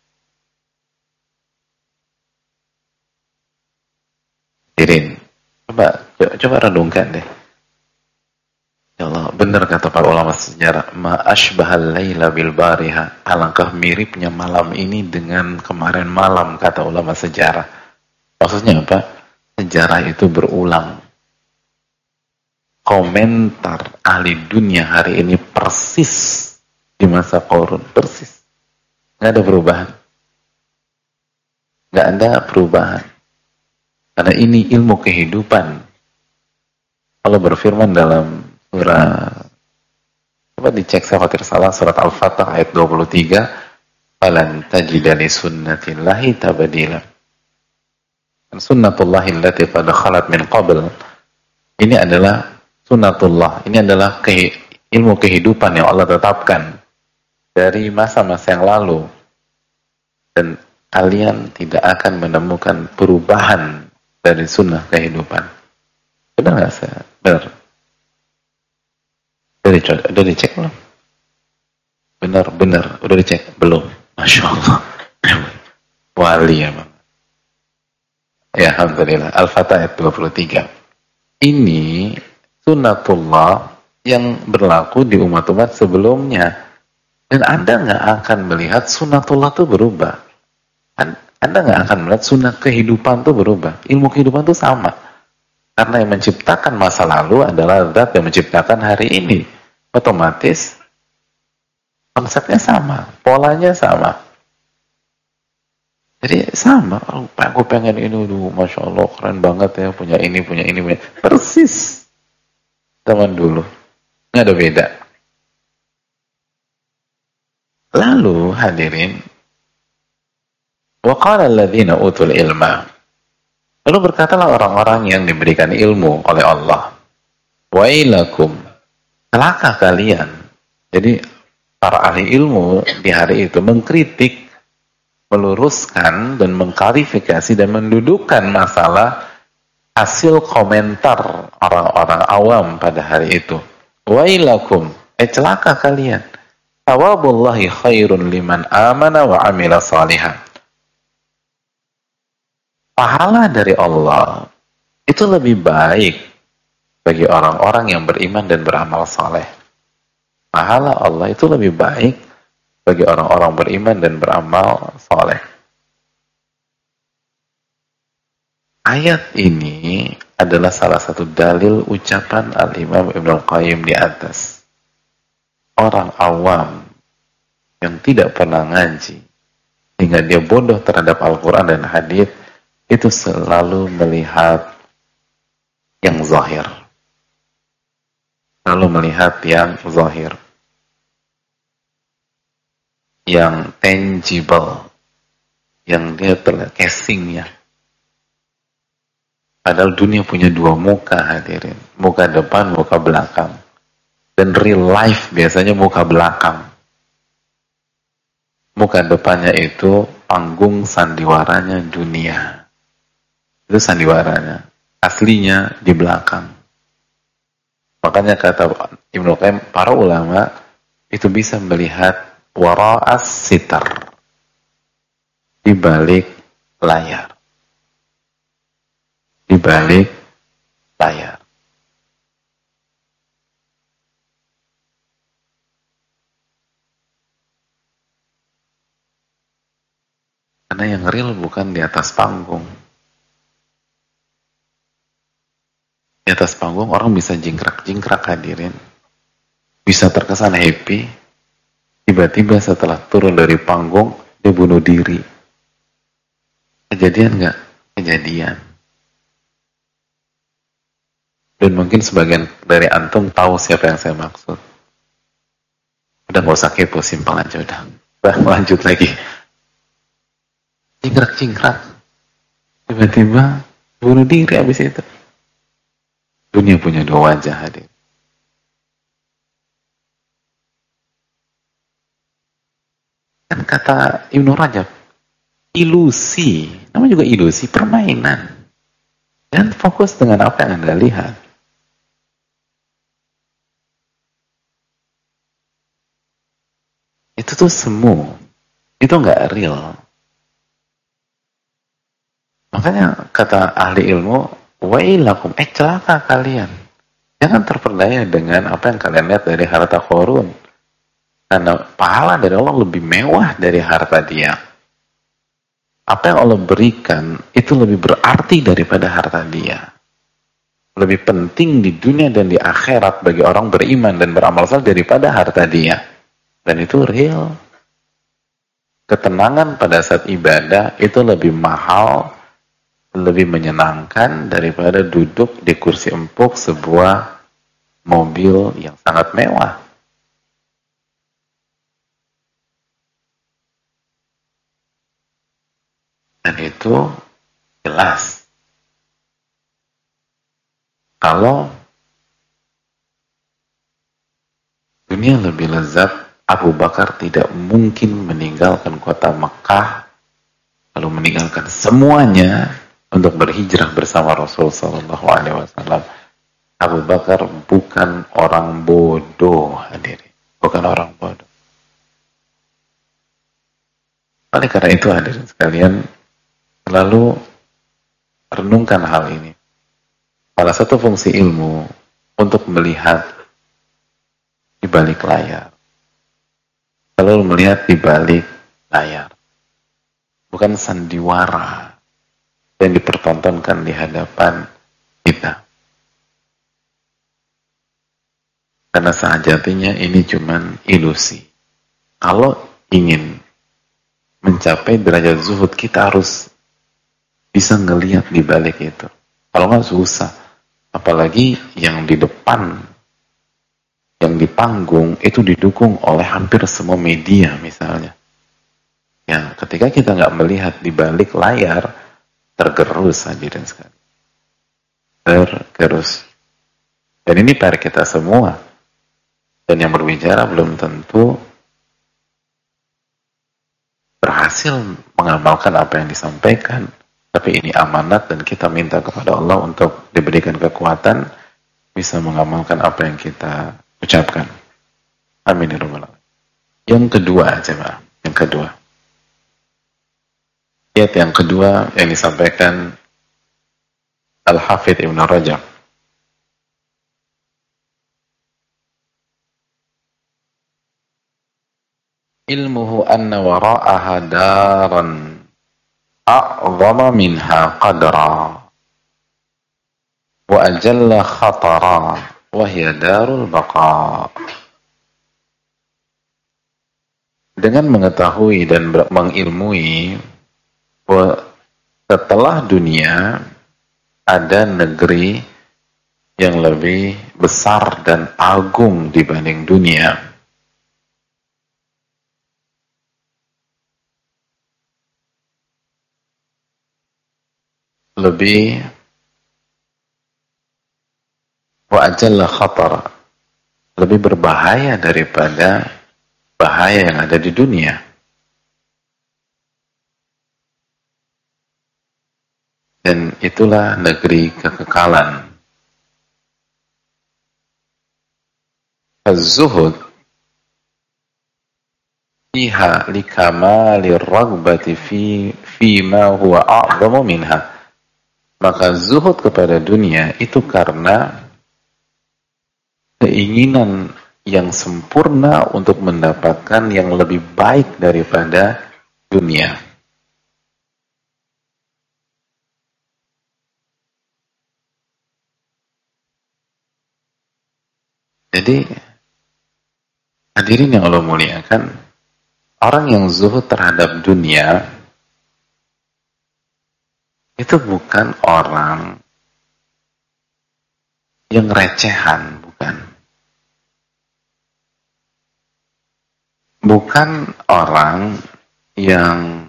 Hadirin, coba renungkan deh. Ya Allah, benar kata para ulama sejarah, ma asbahal laila bil bariha. Alangkah miripnya malam ini dengan kemarin malam, kata ulama sejarah. Maksudnya apa? Sejarah itu berulang. Komentar ahli dunia hari ini persis di masa Qarun, persis. Nggak ada perubahan. Nggak ada perubahan. Karena ini ilmu kehidupan. Allah berfirman dalam surah, coba dicek saya khawatir salah, surat Al-Fatah ayat 23, falan tajida li sunnatillahi tabdila. Sunnatullahi allati qad khalat min qabl. Ini adalah sunnatullah, ini adalah ilmu kehidupan yang Allah tetapkan dari masa-masa yang lalu, dan kalian tidak akan menemukan perubahan dari sunnah kehidupan. Benar nggak saya? Benar. Udah dicek belum? Benar. Udah dicek belum? Masya Allah. Wali ya bang. Ya alhamdulillah. Al-Fatah ayat 23. Ini sunnatullah yang berlaku di umat-umat sebelumnya. Dan Anda nggak akan melihat sunnatullah itu berubah. Anda nggak akan melihat sunnah kehidupan itu berubah. Ilmu kehidupan itu sama. Karena yang menciptakan masa lalu adalah zat yang menciptakan hari ini. Otomatis konsepnya sama, polanya sama. Jadi sama. Aku pengen ini dulu, Masya Allah keren banget ya, punya ini. Persis zaman dulu, nggak ada beda. Lalu hadirin, wa qala alladziina utul ilma, lalu berkatalah orang-orang yang diberikan ilmu oleh Allah, wailakum, celaka kalian. Jadi para ahli ilmu di hari itu mengkritik, meluruskan dan mengklarifikasi dan mendudukkan masalah hasil komentar orang-orang awam pada hari itu. Wailakum, celaka kalian. Thawabullahi khairun liman amana wa amila salihan. Pahala dari Allah itu lebih baik bagi orang-orang yang beriman dan beramal saleh. Pahala Allah itu lebih baik bagi orang-orang beriman dan beramal saleh. Ayat ini adalah salah satu dalil ucapan Al-Imam Ibnu Al-Qayyim di atas. Orang awam yang tidak pernah ngaji, sehingga dia bodoh terhadap Al-Quran dan hadis, itu selalu melihat yang zahir, selalu melihat yang zahir, yang tangible, yang dia terlihat casingnya. Padahal dunia punya dua muka, hadirin, muka depan, muka belakang. Dan real life biasanya muka belakang. Muka depannya itu panggung sandiwaranya dunia. Itu sandiwaranya. Aslinya di belakang. Makanya kata Ibnu Qayyim, para ulama itu bisa melihat wara'as sitar, di balik layar. Di balik layar. Karena yang real bukan di atas panggung. Di atas panggung orang bisa jingkrak-jingkrak, hadirin. Bisa terkesan happy. Tiba-tiba setelah turun dari panggung, dia bunuh diri. Kejadian nggak? Kejadian. Dan mungkin sebagian dari antum tahu siapa yang saya maksud. Udah nggak usah kepo, simpel aja udah. Lanjut lagi. Jingkrak-jingkrak. Tiba-tiba bunuh diri habis itu. Dunia punya dua wajah, hadir. Kan kata Ibnu Rajab, ilusi. Namanya juga ilusi, permainan. Dan fokus dengan apa yang Anda lihat. Itu tuh semu. Itu nggak real. Makanya kata ahli ilmu, wailakum, celaka kalian. Jangan terperdaya dengan apa yang kalian lihat dari harta korun. Karena pahala dari Allah lebih mewah dari harta dia. Apa yang Allah berikan itu lebih berarti daripada harta dia. Lebih penting di dunia dan di akhirat bagi orang beriman dan beramal saleh daripada harta dia. Dan itu real. Ketenangan pada saat ibadah itu lebih mahal, lebih menyenangkan daripada duduk di kursi empuk sebuah mobil yang sangat mewah. Dan itu jelas. Kalau dunia lebih lezat, Abu Bakar tidak mungkin meninggalkan kota Mekah, lalu meninggalkan semuanya untuk berhijrah bersama Rasul Sallallahu Alaihi Wasallam. Abu Bakar bukan orang bodoh, hadirin. Bukan orang bodoh. Oleh karena itu, hadirin sekalian, selalu renungkan hal ini. Salah satu fungsi ilmu untuk melihat di balik layar. Selalu melihat di balik layar. Bukan sandiwara yang dipertontonkan di hadapan kita. Karena sejatinya ini cuman ilusi. Kalau ingin mencapai derajat zuhud, kita harus bisa ngelihat di balik itu. Kalau nggak susah. Apalagi yang di depan, yang di panggung, itu didukung oleh hampir semua media misalnya. Yang ketika kita nggak melihat di balik layar, tergerus hadirin sekali. Tergerus. Dan ini PR kita semua. Dan yang berbicara belum tentu berhasil mengamalkan apa yang disampaikan. Tapi ini amanat dan kita minta kepada Allah untuk diberikan kekuatan bisa mengamalkan apa yang kita ucapkan. Amin ya rabbal alamin. Yang kedua, jemaah. Yang kedua. Ayat yang kedua yang disampaikan Al-Hafidh Ibn Rajab. Ilmuhu anna wara'aha daran a'zama minha qadra wa ajalla khatara wa hiya darul baqa. dengan mengetahui dan mengilmui bahwa setelah dunia ada negeri yang lebih besar dan agung dibanding dunia. Lebih wa ajalla khatar, lebih berbahaya daripada bahaya yang ada di dunia. Dan itulah negeri kekekalan. Az-zuhud fiha likamalir ragbati fi ma huwa a'zamu minha. Maka zuhud kepada dunia itu karena keinginan yang sempurna untuk mendapatkan yang lebih baik daripada dunia. Jadi hadirin yang Allah muliakan, orang yang zuhud terhadap dunia itu bukan orang yang recehan, bukan. Bukan orang yang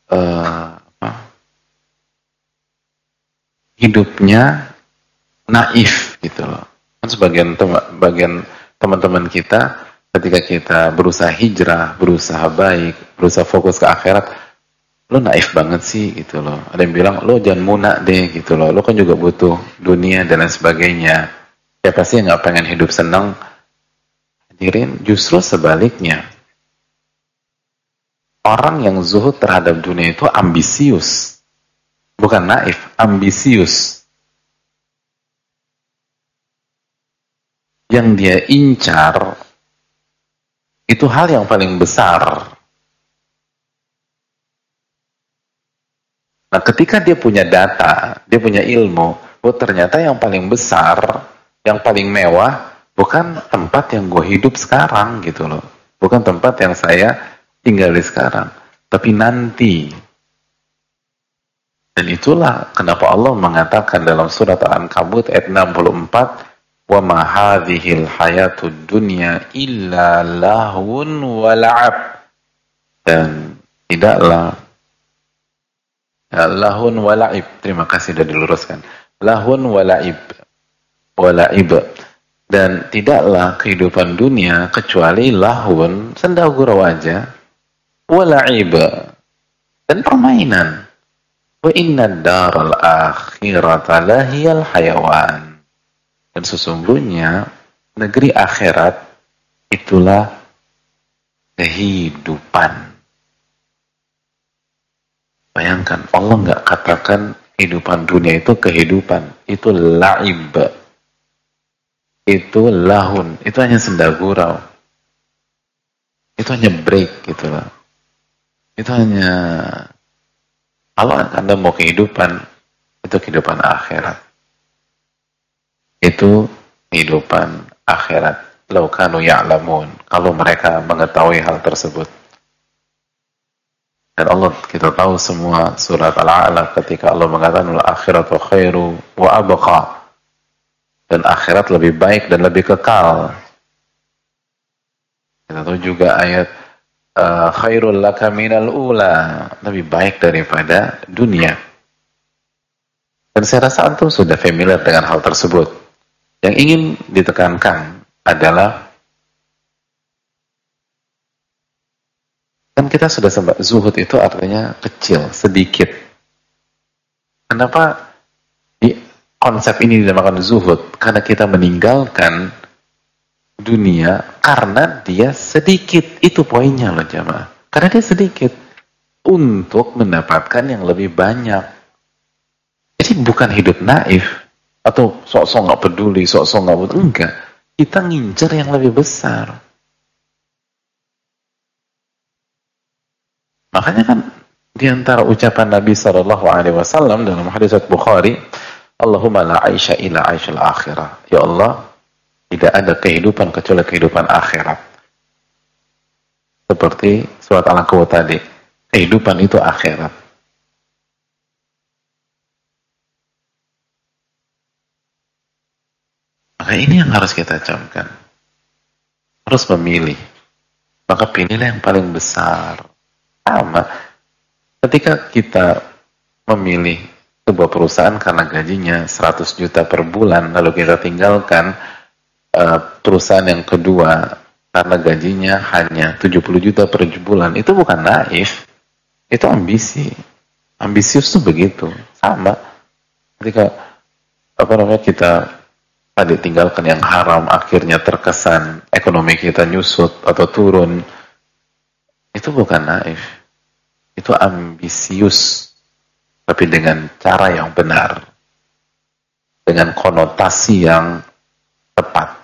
hidupnya naif gitu loh. Kan sebagian teman-teman kita ketika kita berusaha hijrah, berusaha baik, berusaha fokus ke akhirat, lo naif banget sih gitu loh. Ada yang bilang lo jangan munak deh gitu loh. Lo kan juga butuh dunia dan lain sebagainya. Siapa sih yang nggak pengen hidup senang? Hadirin, justru sebaliknya. Orang yang zuhud terhadap dunia itu ambisius. Bukan naif, ambisius. Yang dia incar itu hal yang paling besar. Nah, ketika dia punya data, dia punya ilmu, oh ternyata yang paling besar, yang paling mewah, bukan tempat yang gue hidup sekarang gitu loh. Bukan tempat yang saya tinggal di sekarang, tapi nanti. Dan itulah kenapa Allah mengatakan dalam surat Al-Ankabut ayat 64, wa ma hadhil hayatud dunya illa lahun wa la'ab. Dan tidaklah lahun wa la'ib. Terima kasih sudah diluruskan. Lahun wa la'ib. Wa la'ib. Dan tidaklah kehidupan dunia kecuali lahun, senda gurau aja, wa la'ib, dan permainan. Wa inna daral akhirata lahiyal hayawan. Dan sesungguhnya negeri akhirat itulah kehidupan. Bayangkan, Allah nggak katakan kehidupan dunia itu kehidupan, itu la'ib, itu lahun, itu hanya senda gurau, itu hanya break gitu loh. Itu hanya, kalau Anda mau kehidupan, itu kehidupan akhirat. Itu kehidupan akhirat. Lau kanu ya'lamun, kalau mereka mengetahui hal tersebut. Dan Allah, kita tahu semua surat Al-A'la ketika Allah mengatakan al-akhiratu khairu wa abqa. Dan akhirat lebih baik dan lebih kekal. Kita tahu juga ayat khairul laka minal ula, lebih baik daripada dunia. Dan saya rasa antum sudah familiar dengan hal tersebut. Yang ingin ditekankan adalah kan kita sudah sempat, zuhud itu artinya kecil, sedikit. Kenapa konsep ini dinamakan zuhud? Karena kita meninggalkan dunia karena dia sedikit. Itu poinnya loh jamaah. Karena dia sedikit untuk mendapatkan yang lebih banyak. Jadi bukan hidup naif atau sok-sok nggak peduli, sok-sok nggak butuh. Enggak. Kita ngincer yang lebih besar. Makanya kan di antara ucapan Nabi SAW dalam hadis Bukhari, Allahumma la aisha illa aishal akhirah. Ya Allah, tidak ada kehidupan kecuali kehidupan akhirat. Seperti surat Al-Ankabut tadi, kehidupan itu akhirat. Maka ini yang harus kita camkan. Harus memilih. Maka pilihlah yang paling besar. Sama. Ketika kita memilih sebuah perusahaan karena gajinya 100 juta per bulan, lalu kita tinggalkan perusahaan yang kedua karena gajinya hanya 70 juta per bulan, itu bukan naif, itu ambisi. Ambisius tuh begitu. Sama. Ketika kita tadi tinggalkan yang haram, akhirnya terkesan ekonomi kita nyusut atau turun, itu bukan naif, itu ambisius, tapi dengan cara yang benar, dengan konotasi yang tepat.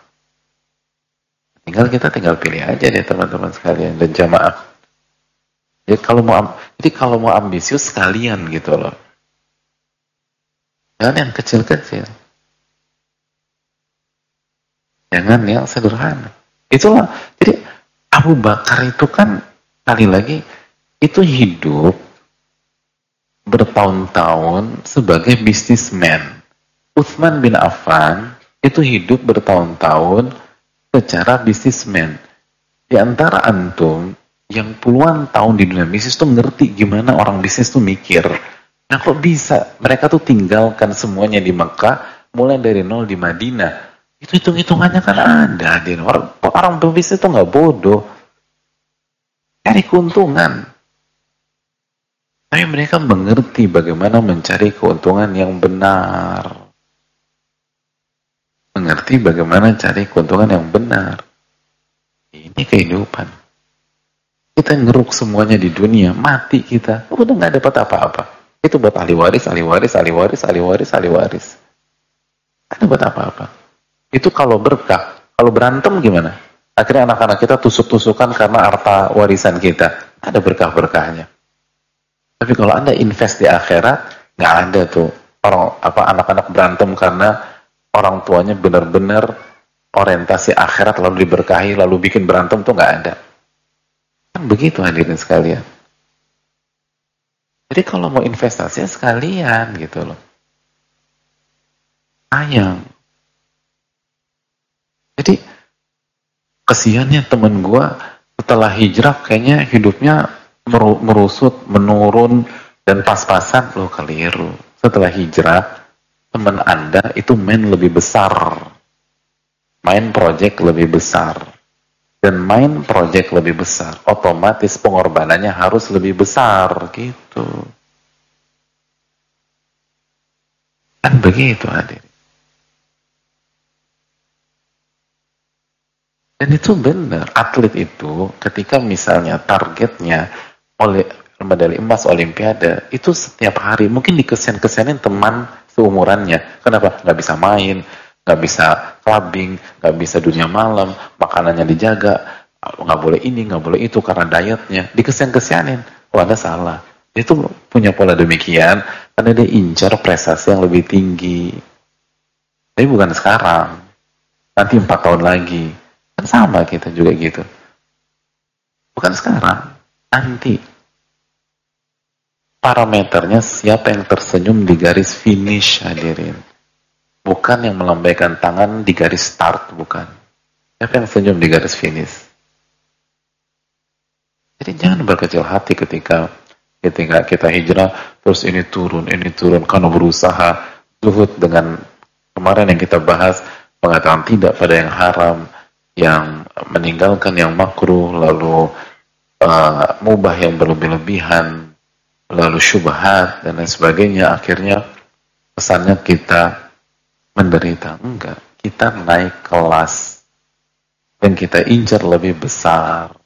Tinggal pilih aja deh teman-teman sekalian dan jamaah. Jadi kalau mau ambisius sekalian gitu loh, jangan yang kecil-kecil. Jangan yang sederhana. Itulah. Jadi Abu Bakar itu kan sekali lagi itu hidup bertahun-tahun sebagai bisnismen. Utsman bin Affan itu hidup bertahun-tahun secara bisnismen. Di antara antum yang puluhan tahun di dunia bisnis tuh ngerti gimana orang bisnis tuh mikir. Nah kok bisa mereka tuh tinggalkan semuanya di Mekah, mulai dari nol di Madinah. Itu hitung-hitungannya kan ada. Orang pebisnis itu nggak bodoh. Cari keuntungan. Tapi mereka mengerti bagaimana mencari keuntungan yang benar. Mengerti bagaimana cari keuntungan yang benar. Ini kehidupan. Kita ngeruk semuanya di dunia, mati kita. Udah nggak dapat apa-apa. Itu buat ahli waris. Nggak dapat apa-apa. Itu kalau berkah. Kalau berantem gimana? Akhirnya anak-anak kita tusuk-tusukan karena harta warisan kita. Ada berkah-berkahnya. Tapi kalau Anda invest di akhirat, nggak ada tuh anak-anak berantem karena orang tuanya benar-benar orientasi akhirat lalu diberkahi lalu bikin berantem tuh nggak ada. Kan begitu hadirin sekalian. Jadi kalau mau investasi sekalian gitu loh. Sayang. Jadi kesiannya temen gue setelah hijrah kayaknya hidupnya merusut, menurun dan pas-pasan. Loh keliru. Setelah hijrah teman Anda itu main lebih besar, main project lebih besar, dan main project lebih besar otomatis pengorbanannya harus lebih besar gitu. Kan begitu hadirin. Dan itu benar, atlet itu ketika misalnya targetnya oleh medali emas Olimpiade, itu setiap hari mungkin dikesian-kesianin teman seumurannya. Kenapa? Nggak bisa main, nggak bisa clubbing, nggak bisa dunia malam, makanannya dijaga, nggak boleh ini, nggak boleh itu karena dietnya, dikesian-kesianin. Oh Anda salah. Dia tuh punya pola demikian karena dia incar prestasi yang lebih tinggi. Tapi bukan sekarang, nanti 4 tahun lagi. Kan sama kita juga gitu. Bukan sekarang, nanti. Parameternya siapa yang tersenyum di garis finish hadirin. Bukan yang melambaikan tangan di garis start, bukan. Siapa yang senyum di garis finish. Jadi jangan berkecil hati ketika kita hijrah, terus ini turun, karena berusaha zuhud dengan kemarin yang kita bahas, mengatakan tidak pada yang haram, yang meninggalkan yang makruh, lalu mubah yang berlebih-lebihan, lalu syubhat dan lain sebagainya. Akhirnya pesannya kita menderita. Enggak, kita naik kelas dan kita incar lebih besar.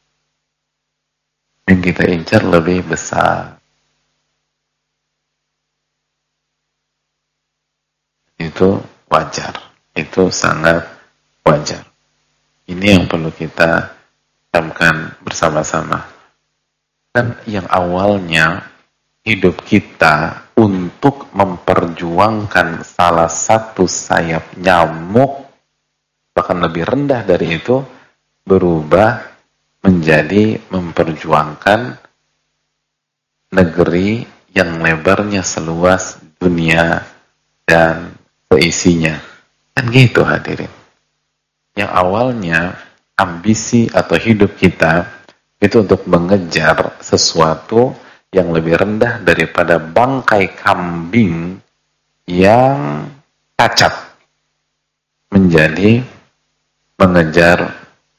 Itu wajar, itu sangat wajar. Ini yang perlu kita camkan bersama-sama. Dan yang awalnya hidup kita untuk memperjuangkan salah satu sayap nyamuk, bahkan lebih rendah dari itu, berubah menjadi memperjuangkan negeri yang lebarnya seluas dunia dan seisinya. Kan gitu hadirin. Yang awalnya ambisi atau hidup kita itu untuk mengejar sesuatu yang lebih rendah daripada bangkai kambing yang cacat, menjadi mengejar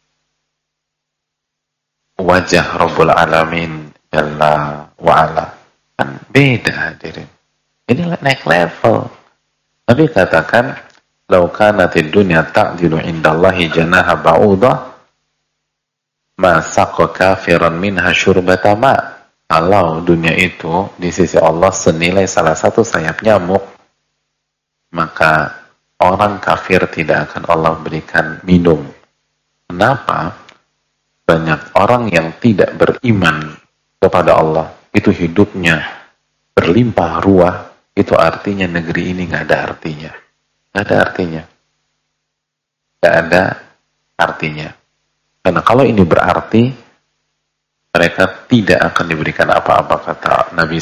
wajah Rabbul Alamin Jalla wa'ala. Kan beda hadirin. Ini naik level. Nabi katakan, "Lau kanatid dunya ta'dilu indallahi janaha ba'udah, ma saqqa kafiran minha syurbata ma." Kalau dunia itu di sisi Allah senilai salah satu sayap nyamuk, maka orang kafir tidak akan Allah berikan minum. Kenapa? Banyak orang yang tidak beriman kepada Allah, itu hidupnya berlimpah ruah, itu artinya negeri ini nggak ada artinya. Nggak ada artinya. Nggak ada artinya. Karena kalau ini berarti, mereka tidak akan diberikan apa-apa, kata Nabi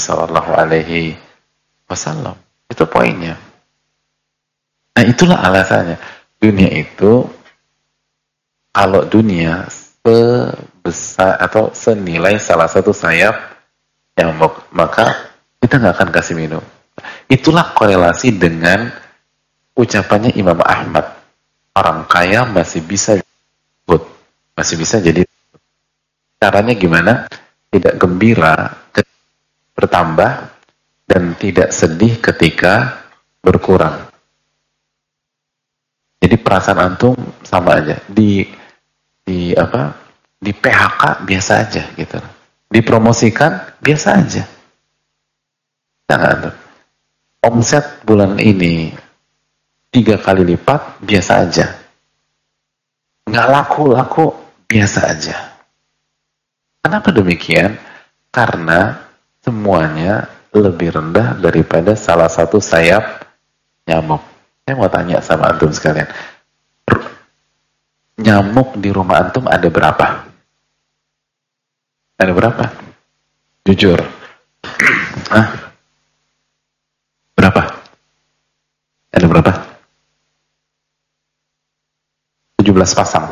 SAW. Itu poinnya. Nah, itulah alasannya. Dunia itu, kalau dunia sebesar atau senilai salah satu sayap nyamuk, maka kita nggak akan kasih minum. Itulah korelasi dengan ucapannya Imam Ahmad. Orang kaya masih bisa jadi. Caranya gimana? Tidak gembira bertambah dan tidak sedih ketika berkurang. Jadi perasaan antum sama aja. Di PHK biasa aja gitu. Dipromosikan biasa aja. Jangan. Omset bulan ini 3 kali lipat biasa aja. Nggak laku biasa aja. Kenapa demikian? Karena semuanya lebih rendah daripada salah satu sayap nyamuk. Saya mau tanya sama antum sekalian. Nyamuk di rumah antum ada berapa? Ada berapa? Jujur. Hah? Berapa? Ada berapa? 17 pasang.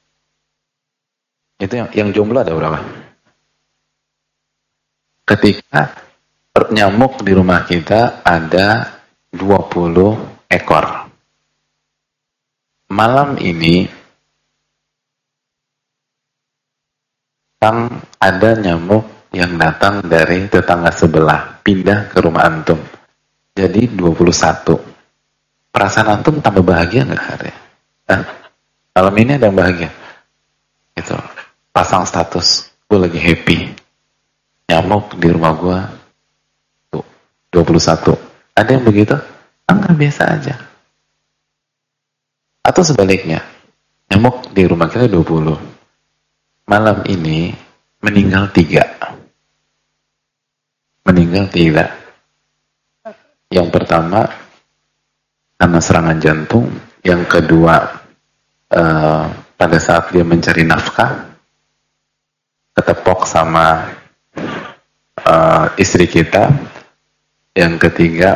Itu yang jomblo ada berapa? Ketika nyamuk di rumah kita ada 20 ekor. Malam ini ada nyamuk yang datang dari tetangga sebelah, pindah ke rumah antum. Jadi 21. Perasaan antum tambah bahagia nggak hari? Malam ini ada yang bahagia? Gitu. Pasang status, gue lagi happy. Nyamuk di rumah gue tuh 21. Ada yang begitu? Enggak, biasa aja. Atau sebaliknya, nyamuk di rumah kita 20. Malam ini meninggal 3. Meninggal 3. Yang pertama karena serangan jantung, yang kedua pada saat dia mencari nafkah ketepok sama istri kita, yang ketiga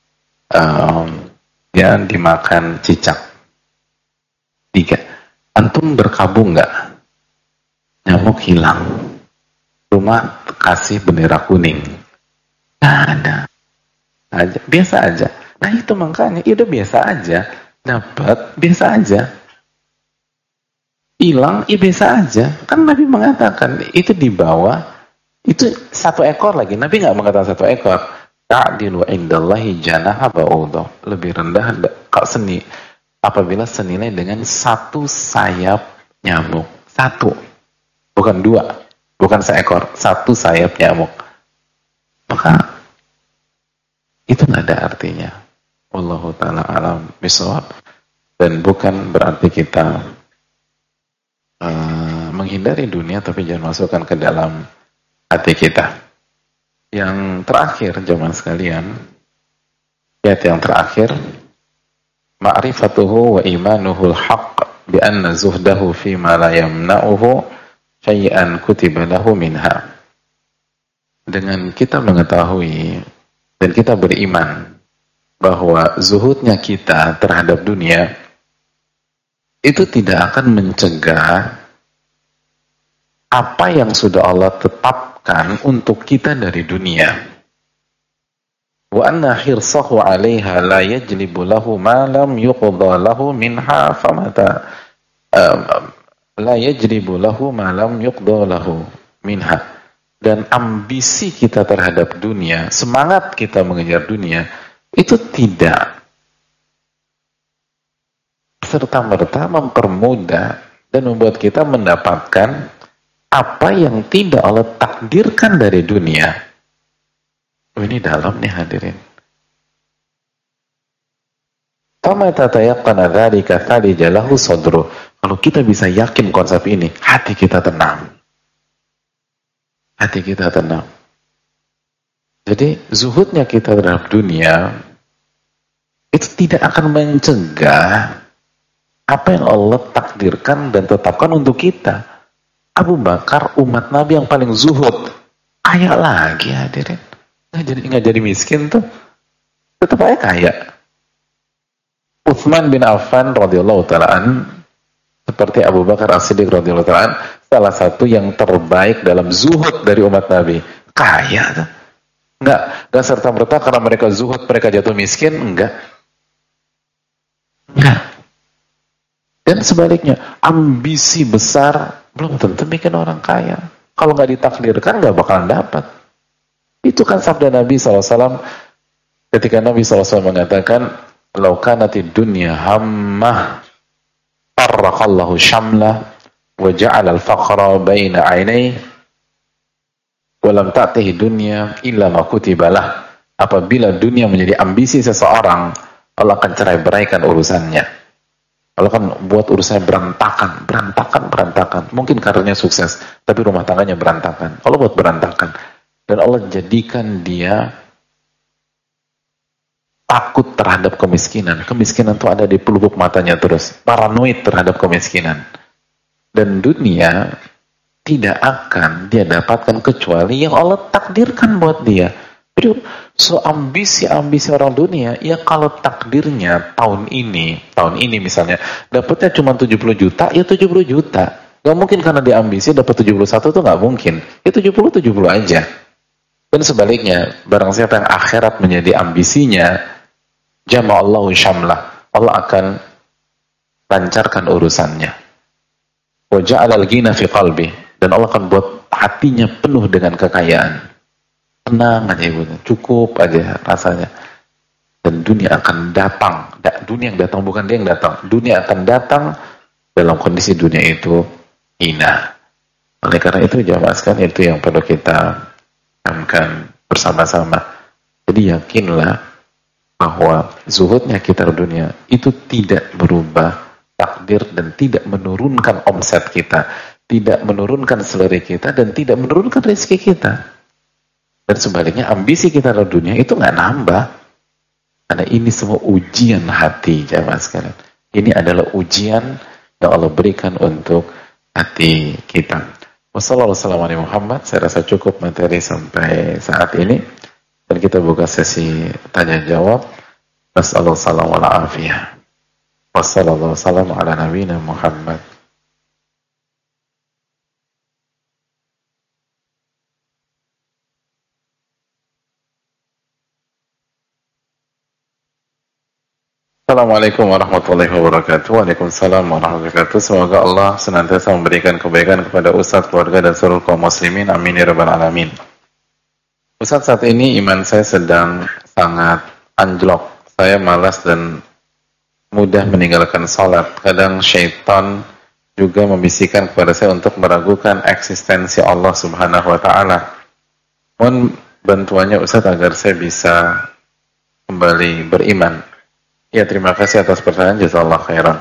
dia dimakan cicak. 3. Antum berkabung nggak? Nyamuk hilang, rumah kasih bendera kuning, nggak ada aja, biasa aja. Nah itu makanya, itu biasa aja. Dapat biasa aja, hilang biasa aja. Kan Nabi mengatakan itu di bawah, itu 1 ekor lagi. Nabi nggak mengatakan 1 ekor. Ta'dilu indallahi janaha ba'udah, lebih rendah seni apabila senilai dengan 1 sayap nyamuk. 1, bukan 2, bukan seekor, 1 sayap nyamuk. Maka itu nggak ada artinya. Wallahu ta'ala alam bisawab. Dan bukan berarti kita menghindari dunia, tapi jangan masukkan ke dalam hati kita. Yang terakhir, jemaah sekalian, ayat yang terakhir, ma'rifatuhu wa imanuhul haqq bi anna zuhdahu fi ma la yamna'uhu syai'an kutiba lahu minha. Dengan kita mengetahui dan kita beriman bahwa zuhudnya kita terhadap dunia itu tidak akan mencegah apa yang sudah Allah tetapkan untuk kita dari dunia. Wa anna hirsahu 'alaiha la yajlibu lahu ma lam yuqda lahu minha famata la yajlibu lahu ma lam yuqda lahu minha. Dan ambisi kita terhadap dunia, semangat kita mengejar dunia itu tidak serta-merta mempermudah dan membuat kita mendapatkan apa yang tidak Allah takdirkan dari dunia. Ini dalam nih hadirin. Fama tatayaqqana dzalika falija lahu sadru. Kalau kita bisa yakin konsep ini, hati kita tenang. Hati kita tenang. Jadi zuhudnya kita terhadap dunia itu tidak akan mencegah apa yang Allah takdirkan dan tetapkan untuk kita. Abu Bakar umat Nabi yang paling zuhud, kaya lagi hadirin. Nggak jadi miskin tuh, tetap aja kaya. Utsman bin Affan radhiyallahu ta'ala seperti Abu Bakar As-Siddiq radhiyallahu ta'ala, salah satu yang terbaik dalam zuhud dari umat Nabi. Kaya tuh. Enggak serta-merta karena mereka zuhud mereka jatuh miskin, enggak. Dan sebaliknya, ambisi besar belum tentu bikin orang kaya. Kalau nggak ditakdirkan nggak bakalan dapat. Itu kan sabda Nabi SAW ketika Nabi SAW mengatakan, "Lau kanatid dunya hammah farraqallahu syamlah wa ja'ala al-faqra baina 'ainayhi wa lam ta'tihi dunya illa ma kutiba lah." Apabila dunia menjadi ambisi seseorang, Allah akan cerai-beraikan urusannya. Allah kan buat urusannya berantakan. Mungkin karirnya sukses, tapi rumah tangganya berantakan. Allah buat berantakan. Dan Allah jadikan dia takut terhadap kemiskinan. Kemiskinan itu ada di pelupuk matanya terus. Paranoid terhadap kemiskinan. Dan dunia tidak akan dia dapatkan kecuali yang Allah takdirkan buat dia. Jadi, so ambisi orang dunia, ya kalau takdirnya tahun ini misalnya, dapatnya cuma 70 juta, ya 70 juta. Gak mungkin karena diambisi dapat 71 tuh gak mungkin. Ya 70 aja. Dan sebaliknya, barang siapa yang akhirat menjadi ambisinya, jama'allahu syamlah, Allah akan lancarkan urusannya. Wa ja'alal ghina fi qalbi, dan Allah akan buat hatinya penuh dengan kekayaan. Tenang aja ibu, cukup aja rasanya. Dan dunia akan datang. Dunia yang datang, bukan dia yang datang. Dunia akan datang dalam kondisi dunia itu hina. Oleh karena itu jamaah sekalian, itu yang perlu kita camkan bersama-sama. Jadi yakinlah bahwa zuhudnya kita di dunia itu tidak berubah takdir dan tidak menurunkan omset kita, tidak menurunkan selera kita, dan tidak menurunkan rezeki kita. Dan sebaliknya ambisi kita dalam dunia itu nggak nambah. Karena ini semua ujian hati jamaah sekalian. Ini adalah ujian yang Allah berikan untuk hati kita. Wassalamualaikum warahmatullahi wabarakatuh. Saya rasa cukup materi sampai saat ini. Dan kita buka sesi tanya jawab. Wassalamualaikum warahmatullahi wabarakatuh. Wassalamualaikum warahmatullahi wabarakatuh. Assalamualaikum warahmatullahi wabarakatuh. Waalaikumsalam warahmatullahi wabarakatuh. Semoga Allah senantiasa memberikan kebaikan kepada Ustaz, keluarga, dan seluruh kaum muslimin. Amin ya rabbal alamin. Ustaz, saat ini iman saya sedang sangat anjlok. Saya malas dan mudah meninggalkan salat. Kadang syaitan juga membisikkan kepada saya untuk meragukan eksistensi Allah Subhanahu wa taala. Mohon bantuannya Ustaz agar saya bisa kembali beriman. Ya, terima kasih atas pertanyaan. Jazakallahu khairan.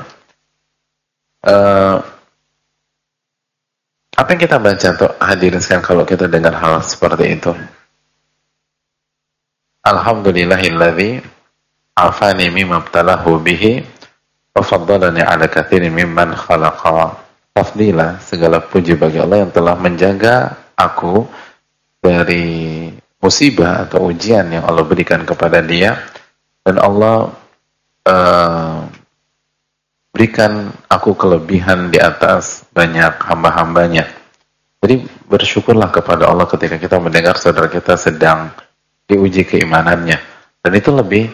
Apa yang kita baca tuh hadirin sekalian kalau kita dengar hal seperti itu? Alhamdulillahilladzi afani mimma ibtalahu bihi wa faddalani ala katsirin mimman khalaqa tafdilah, segala puji bagi Allah yang telah menjaga aku dari musibah atau ujian yang Allah berikan kepada dia, dan Allah berikan aku kelebihan di atas banyak hamba-hambanya. Jadi bersyukurlah kepada Allah ketika kita mendengar saudara kita sedang diuji keimanannya. Dan itu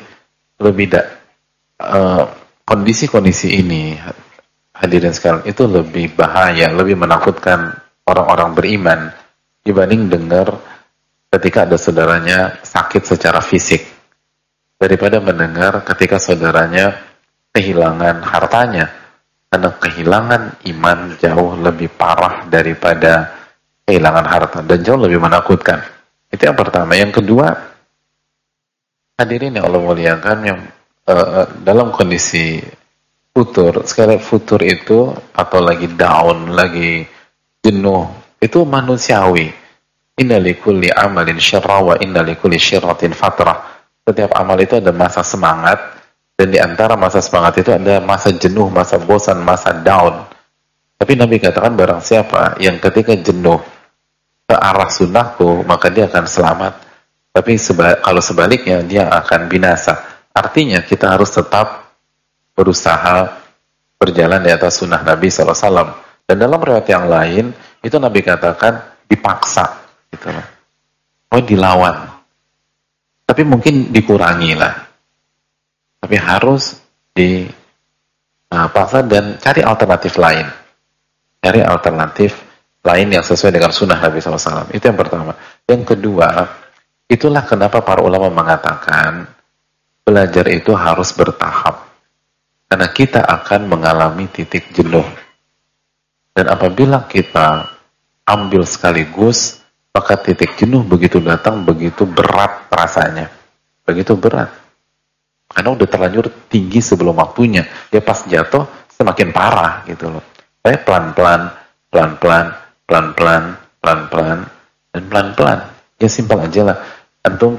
kondisi-kondisi ini, hadirin sekalian, itu lebih bahaya, lebih menakutkan orang-orang beriman dibanding dengar ketika ada saudaranya sakit secara fisik, daripada mendengar ketika saudaranya kehilangan hartanya. Karena kehilangan iman jauh lebih parah daripada kehilangan harta, dan jauh lebih menakutkan. Itu yang pertama. Yang kedua, hadirin yang Allah muliakan, yang dalam kondisi futur, sekali futur itu atau lagi down, lagi jenuh, itu manusiawi. Inna likulli amalin syarra wa inna likulli syirratin fatrah. Setiap amal itu ada masa semangat, dan di antara masa semangat itu ada masa jenuh, masa bosan, masa down. Tapi Nabi katakan, barang siapa yang ketika jenuh ke arah sunnahku, maka dia akan selamat. Tapi kalau sebaliknya, dia akan binasa. Artinya kita harus tetap berusaha berjalan di atas sunnah Nabi SAW. Dan dalam riwayat yang lain, itu Nabi katakan dipaksa, gitu. Dilawan. Tapi mungkin dikurangi lah. Tapi harus dipaksa dan cari alternatif lain. Cari alternatif lain yang sesuai dengan sunnah Nabi SAW. Itu yang pertama. Yang kedua, itulah kenapa para ulama mengatakan belajar itu harus bertahap. Karena kita akan mengalami titik jenuh. Dan apabila kita ambil sekaligus, maka titik jenuh begitu datang, begitu berat rasanya. Begitu berat. Karena udah terlanjur tinggi sebelum waktunya. Ya pas jatuh semakin parah gitu loh. Saya pelan-pelan, pelan-pelan, pelan-pelan, pelan-pelan, dan pelan-pelan. Ya simpel aja lah. Antum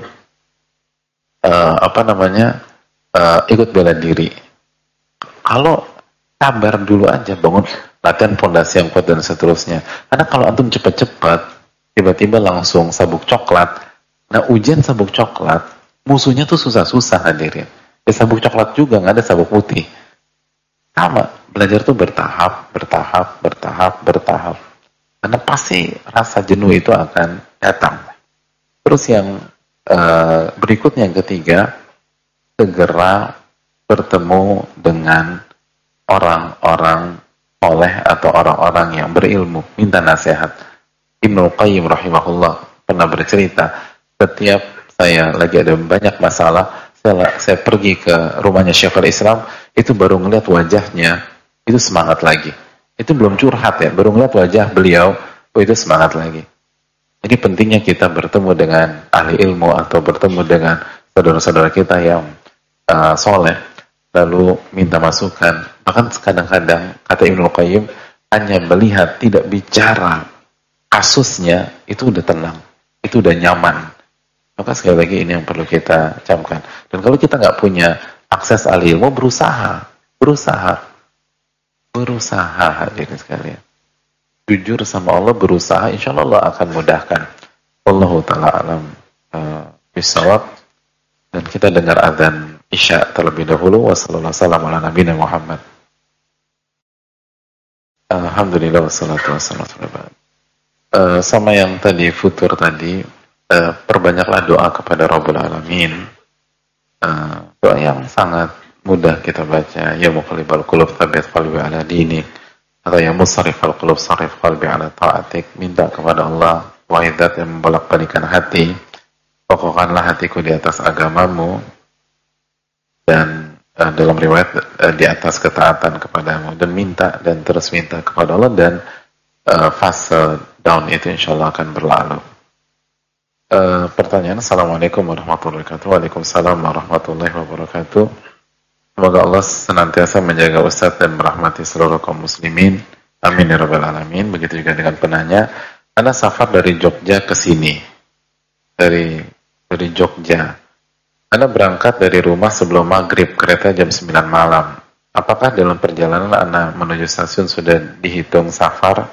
ikut bela diri. Kalau sabar dulu aja, bangun latihan fondasi yang kuat dan seterusnya. Karena kalau antum cepat-cepat, tiba-tiba langsung sabuk coklat. Nah, ujian sabuk coklat, musuhnya tuh susah-susah, hadirin. Ya, sabuk coklat juga, nggak ada sabuk putih. Sama, belajar tuh bertahap, bertahap, bertahap, bertahap. Karena pasti rasa jenuh itu akan datang. Terus yang berikutnya, yang ketiga, segera bertemu dengan orang-orang soleh atau orang-orang yang berilmu, minta nasihat. Ibnu Qayyim rahimahullah pernah bercerita, setiap saya lagi ada banyak masalah, saya pergi ke rumahnya Syekhul Islam, itu baru ngeliat wajahnya, itu semangat lagi. Itu belum curhat ya, baru ngeliat wajah beliau, itu semangat lagi. Jadi pentingnya kita bertemu dengan ahli ilmu atau bertemu dengan saudara-saudara kita yang soleh, lalu minta masukan. Bahkan kadang-kadang, kata Ibnu Qayyim, hanya melihat, tidak bicara kasusnya, itu udah tenang, itu udah nyaman. Maka sekali lagi ini yang perlu kita camkan. Dan kalau kita nggak punya akses ahli ilmu, berusaha hadirin sekalian. Jujur sama Allah, berusaha, insya Allah akan mudahkan. Wallahu ta'ala alam bisawab. Dan kita dengar azan Isya terlebih dahulu. Wassalamualaikum warahmatullahi wabarakatuh. Alhamdulillah wassalatu wassalamu. Sama yang tadi futur tadi, perbanyaklah doa kepada Rabbul Alamin. Doa yang sangat mudah kita baca, ya muqallibal qulub tsabbit qalbi ala dinik, atau ya musarrifal qulub sarrif qalbi ala ta'atik. Minta kepada Allah wahidat yang membolak-balikan hati, kokohkanlah hatiku di atas agamamu, dan dalam riwayat di atas ketaatan kepadamu, dan minta dan terus minta kepada Allah, dan fase down itu insyaallah akan berlalu. Pertanyaan, Assalamualaikum warahmatullahi wabarakatuh. Waalaikumsalam warahmatullahi wabarakatuh. Semoga Allah senantiasa menjaga Ustadz dan merahmati seluruh kaum muslimin. Amin ya rabbal alamin. Begitu juga dengan penanya. Ana safar dari Jogja ke sini. Dari Jogja. Ana berangkat dari rumah sebelum maghrib, kereta jam 9 malam. apakah dalam perjalanan Anda menuju stasiun sudah dihitung safar?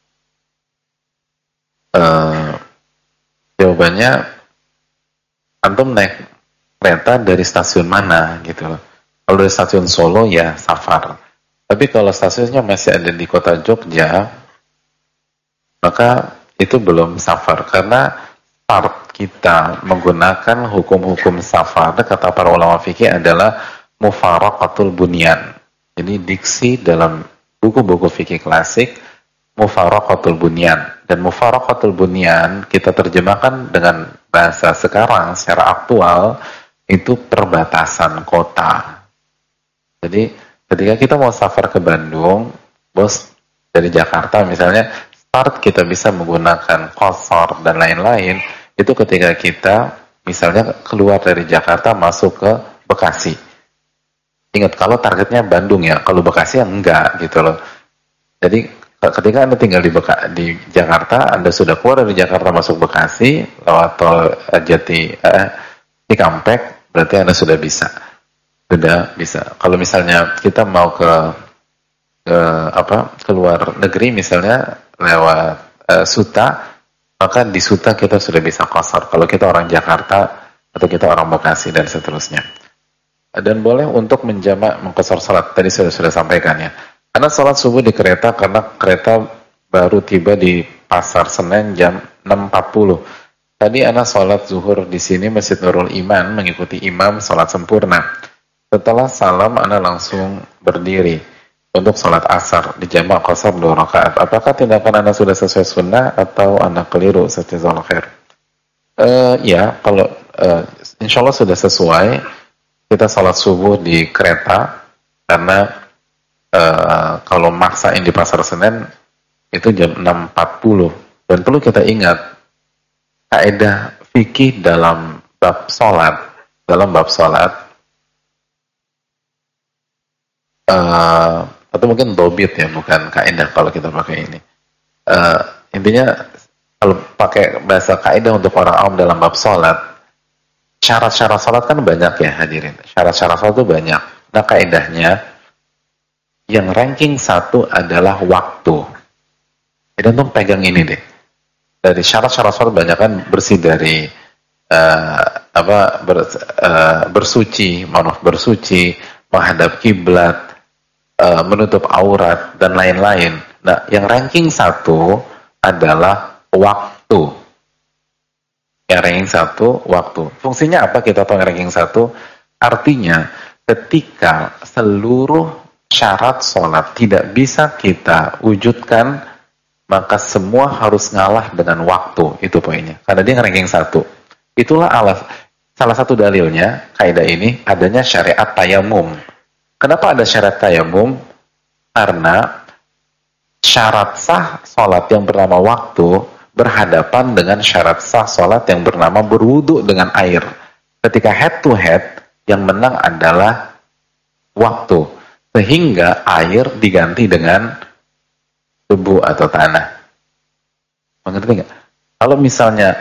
Jawabannya, antum naik kereta dari stasiun mana gitu loh. Kalau dari stasiun Solo ya safar. Tapi kalau stasiunnya masih ada di kota Jogja, maka itu belum safar, karena start kita menggunakan hukum-hukum safar kata para ulama fikih adalah mufaraqatul bunyan. Jadi diksi dalam buku-buku fikih klasik mufaraqatul bunyan, dan mufaraqatul bunyan kita terjemahkan dengan bahasa sekarang secara aktual itu perbatasan kota. Jadi ketika kita mau safar ke Bandung, bos, dari Jakarta misalnya, start kita bisa menggunakan qashar dan lain-lain, itu ketika kita misalnya keluar dari Jakarta masuk ke Bekasi. Ingat, kalau targetnya Bandung ya, kalau Bekasi ya enggak gitu loh. Jadi ketika Anda tinggal di Jakarta, Anda sudah keluar dari Jakarta masuk Bekasi lewat tol Cikampek, berarti Anda sudah bisa. Kalau misalnya kita mau keluar negeri misalnya lewat Suta, maka di Suta kita sudah bisa qashar kalau kita orang Jakarta atau kita orang Bekasi dan seterusnya. Dan boleh untuk menjamak mengqashar salat, tadi sudah sampaikan ya. Anda salat subuh di kereta karena kereta baru tiba di Pasar Senen jam 6.40. Tadi Anda salat zuhur di sini Masjid Nurul Iman mengikuti imam salat sempurna. Setelah salam Anda langsung berdiri untuk sholat asar di jamak qashar 2 rakaat. Apakah tindakan Anda sudah sesuai sunnah atau Anda keliru? Jazakallahu khair. Ya, kalau insya Allah sudah sesuai. Kita sholat subuh di kereta karena kalau maksain di Pasar Senen itu jam 6.40. Dan perlu kita ingat kaidah fikih dalam bab sholat, atau mungkin dobit ya, bukan kaidah kalau kita pakai ini. Intinya kalau pakai bahasa kaidah untuk orang awam dalam bab salat, syarat-syarat salat kan banyak ya hadirin. Syarat-syarat salat itu banyak. Nah, kaidahnya yang ranking 1 adalah waktu. Jadi antum pegang ini deh. Dari syarat-syarat salat banyak kan, bersih dari bersuci, menghadap kiblat, menutup aurat dan lain-lain. Nah, yang ranking 1 adalah waktu. Yang ranking 1 waktu. Fungsinya apa? Kita tahu yang ranking 1. Artinya ketika seluruh syarat sholat tidak bisa kita wujudkan, maka semua harus ngalah dengan waktu. Itu poinnya. Karena dia ranking 1. Itulah salah satu dalilnya kaidah ini adanya syariat tayamum. Kenapa ada syarat tayamum? Karena syarat sah sholat yang bernama waktu berhadapan dengan syarat sah sholat yang bernama berwudu dengan air. Ketika head to head, yang menang adalah waktu. Sehingga air diganti dengan debu atau tanah. Mengerti nggak? Kalau misalnya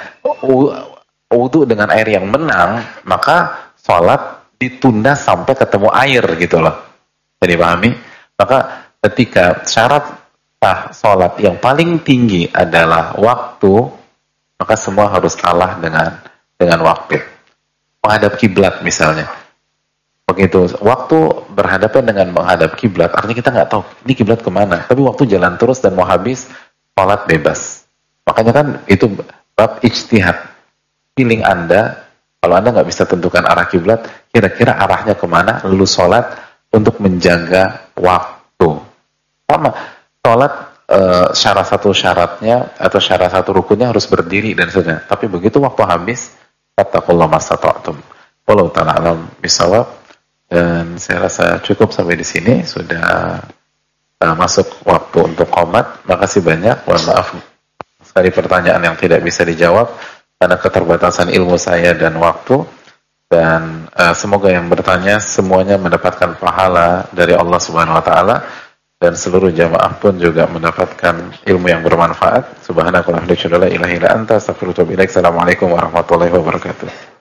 wudu dengan air yang menang, maka sholat ditunda sampai ketemu air gitu loh. Jadi pahami? Maka ketika syarat sah sholat yang paling tinggi adalah waktu, maka semua harus kalah dengan waktu. Menghadap kiblat misalnya. Begitu waktu berhadapan dengan menghadap kiblat, artinya kita nggak tahu ini kiblat kemana. Tapi waktu jalan terus dan mau habis, sholat bebas. Makanya kan itu bab ijtihad. Feeling Anda, kalau Anda nggak bisa tentukan arah kiblat, kira-kira arahnya kemana, lalu sholat untuk menjaga waktu. Sama, sholat syarat satu syaratnya atau syarat satu rukunnya harus berdiri dan sebagainya. Tapi begitu waktu habis, fattaqullaha mastata'tum. Wallahu ta'ala alam bisawab. Dan saya rasa cukup sampai di sini, sudah masuk waktu untuk qomat. Makasih banyak. Mohon maaf sekali pertanyaan yang tidak bisa dijawab karena keterbatasan ilmu saya dan waktu. Dan semoga yang bertanya semuanya mendapatkan pahala dari Allah Subhanahu wa taala, dan seluruh jamaah pun juga mendapatkan ilmu yang bermanfaat. Subhanakallahumma wa bihamdika, la ilaha illa anta, astaghfiruka wa atubu ilaik. Assalamualaikum warahmatullahi wabarakatuh.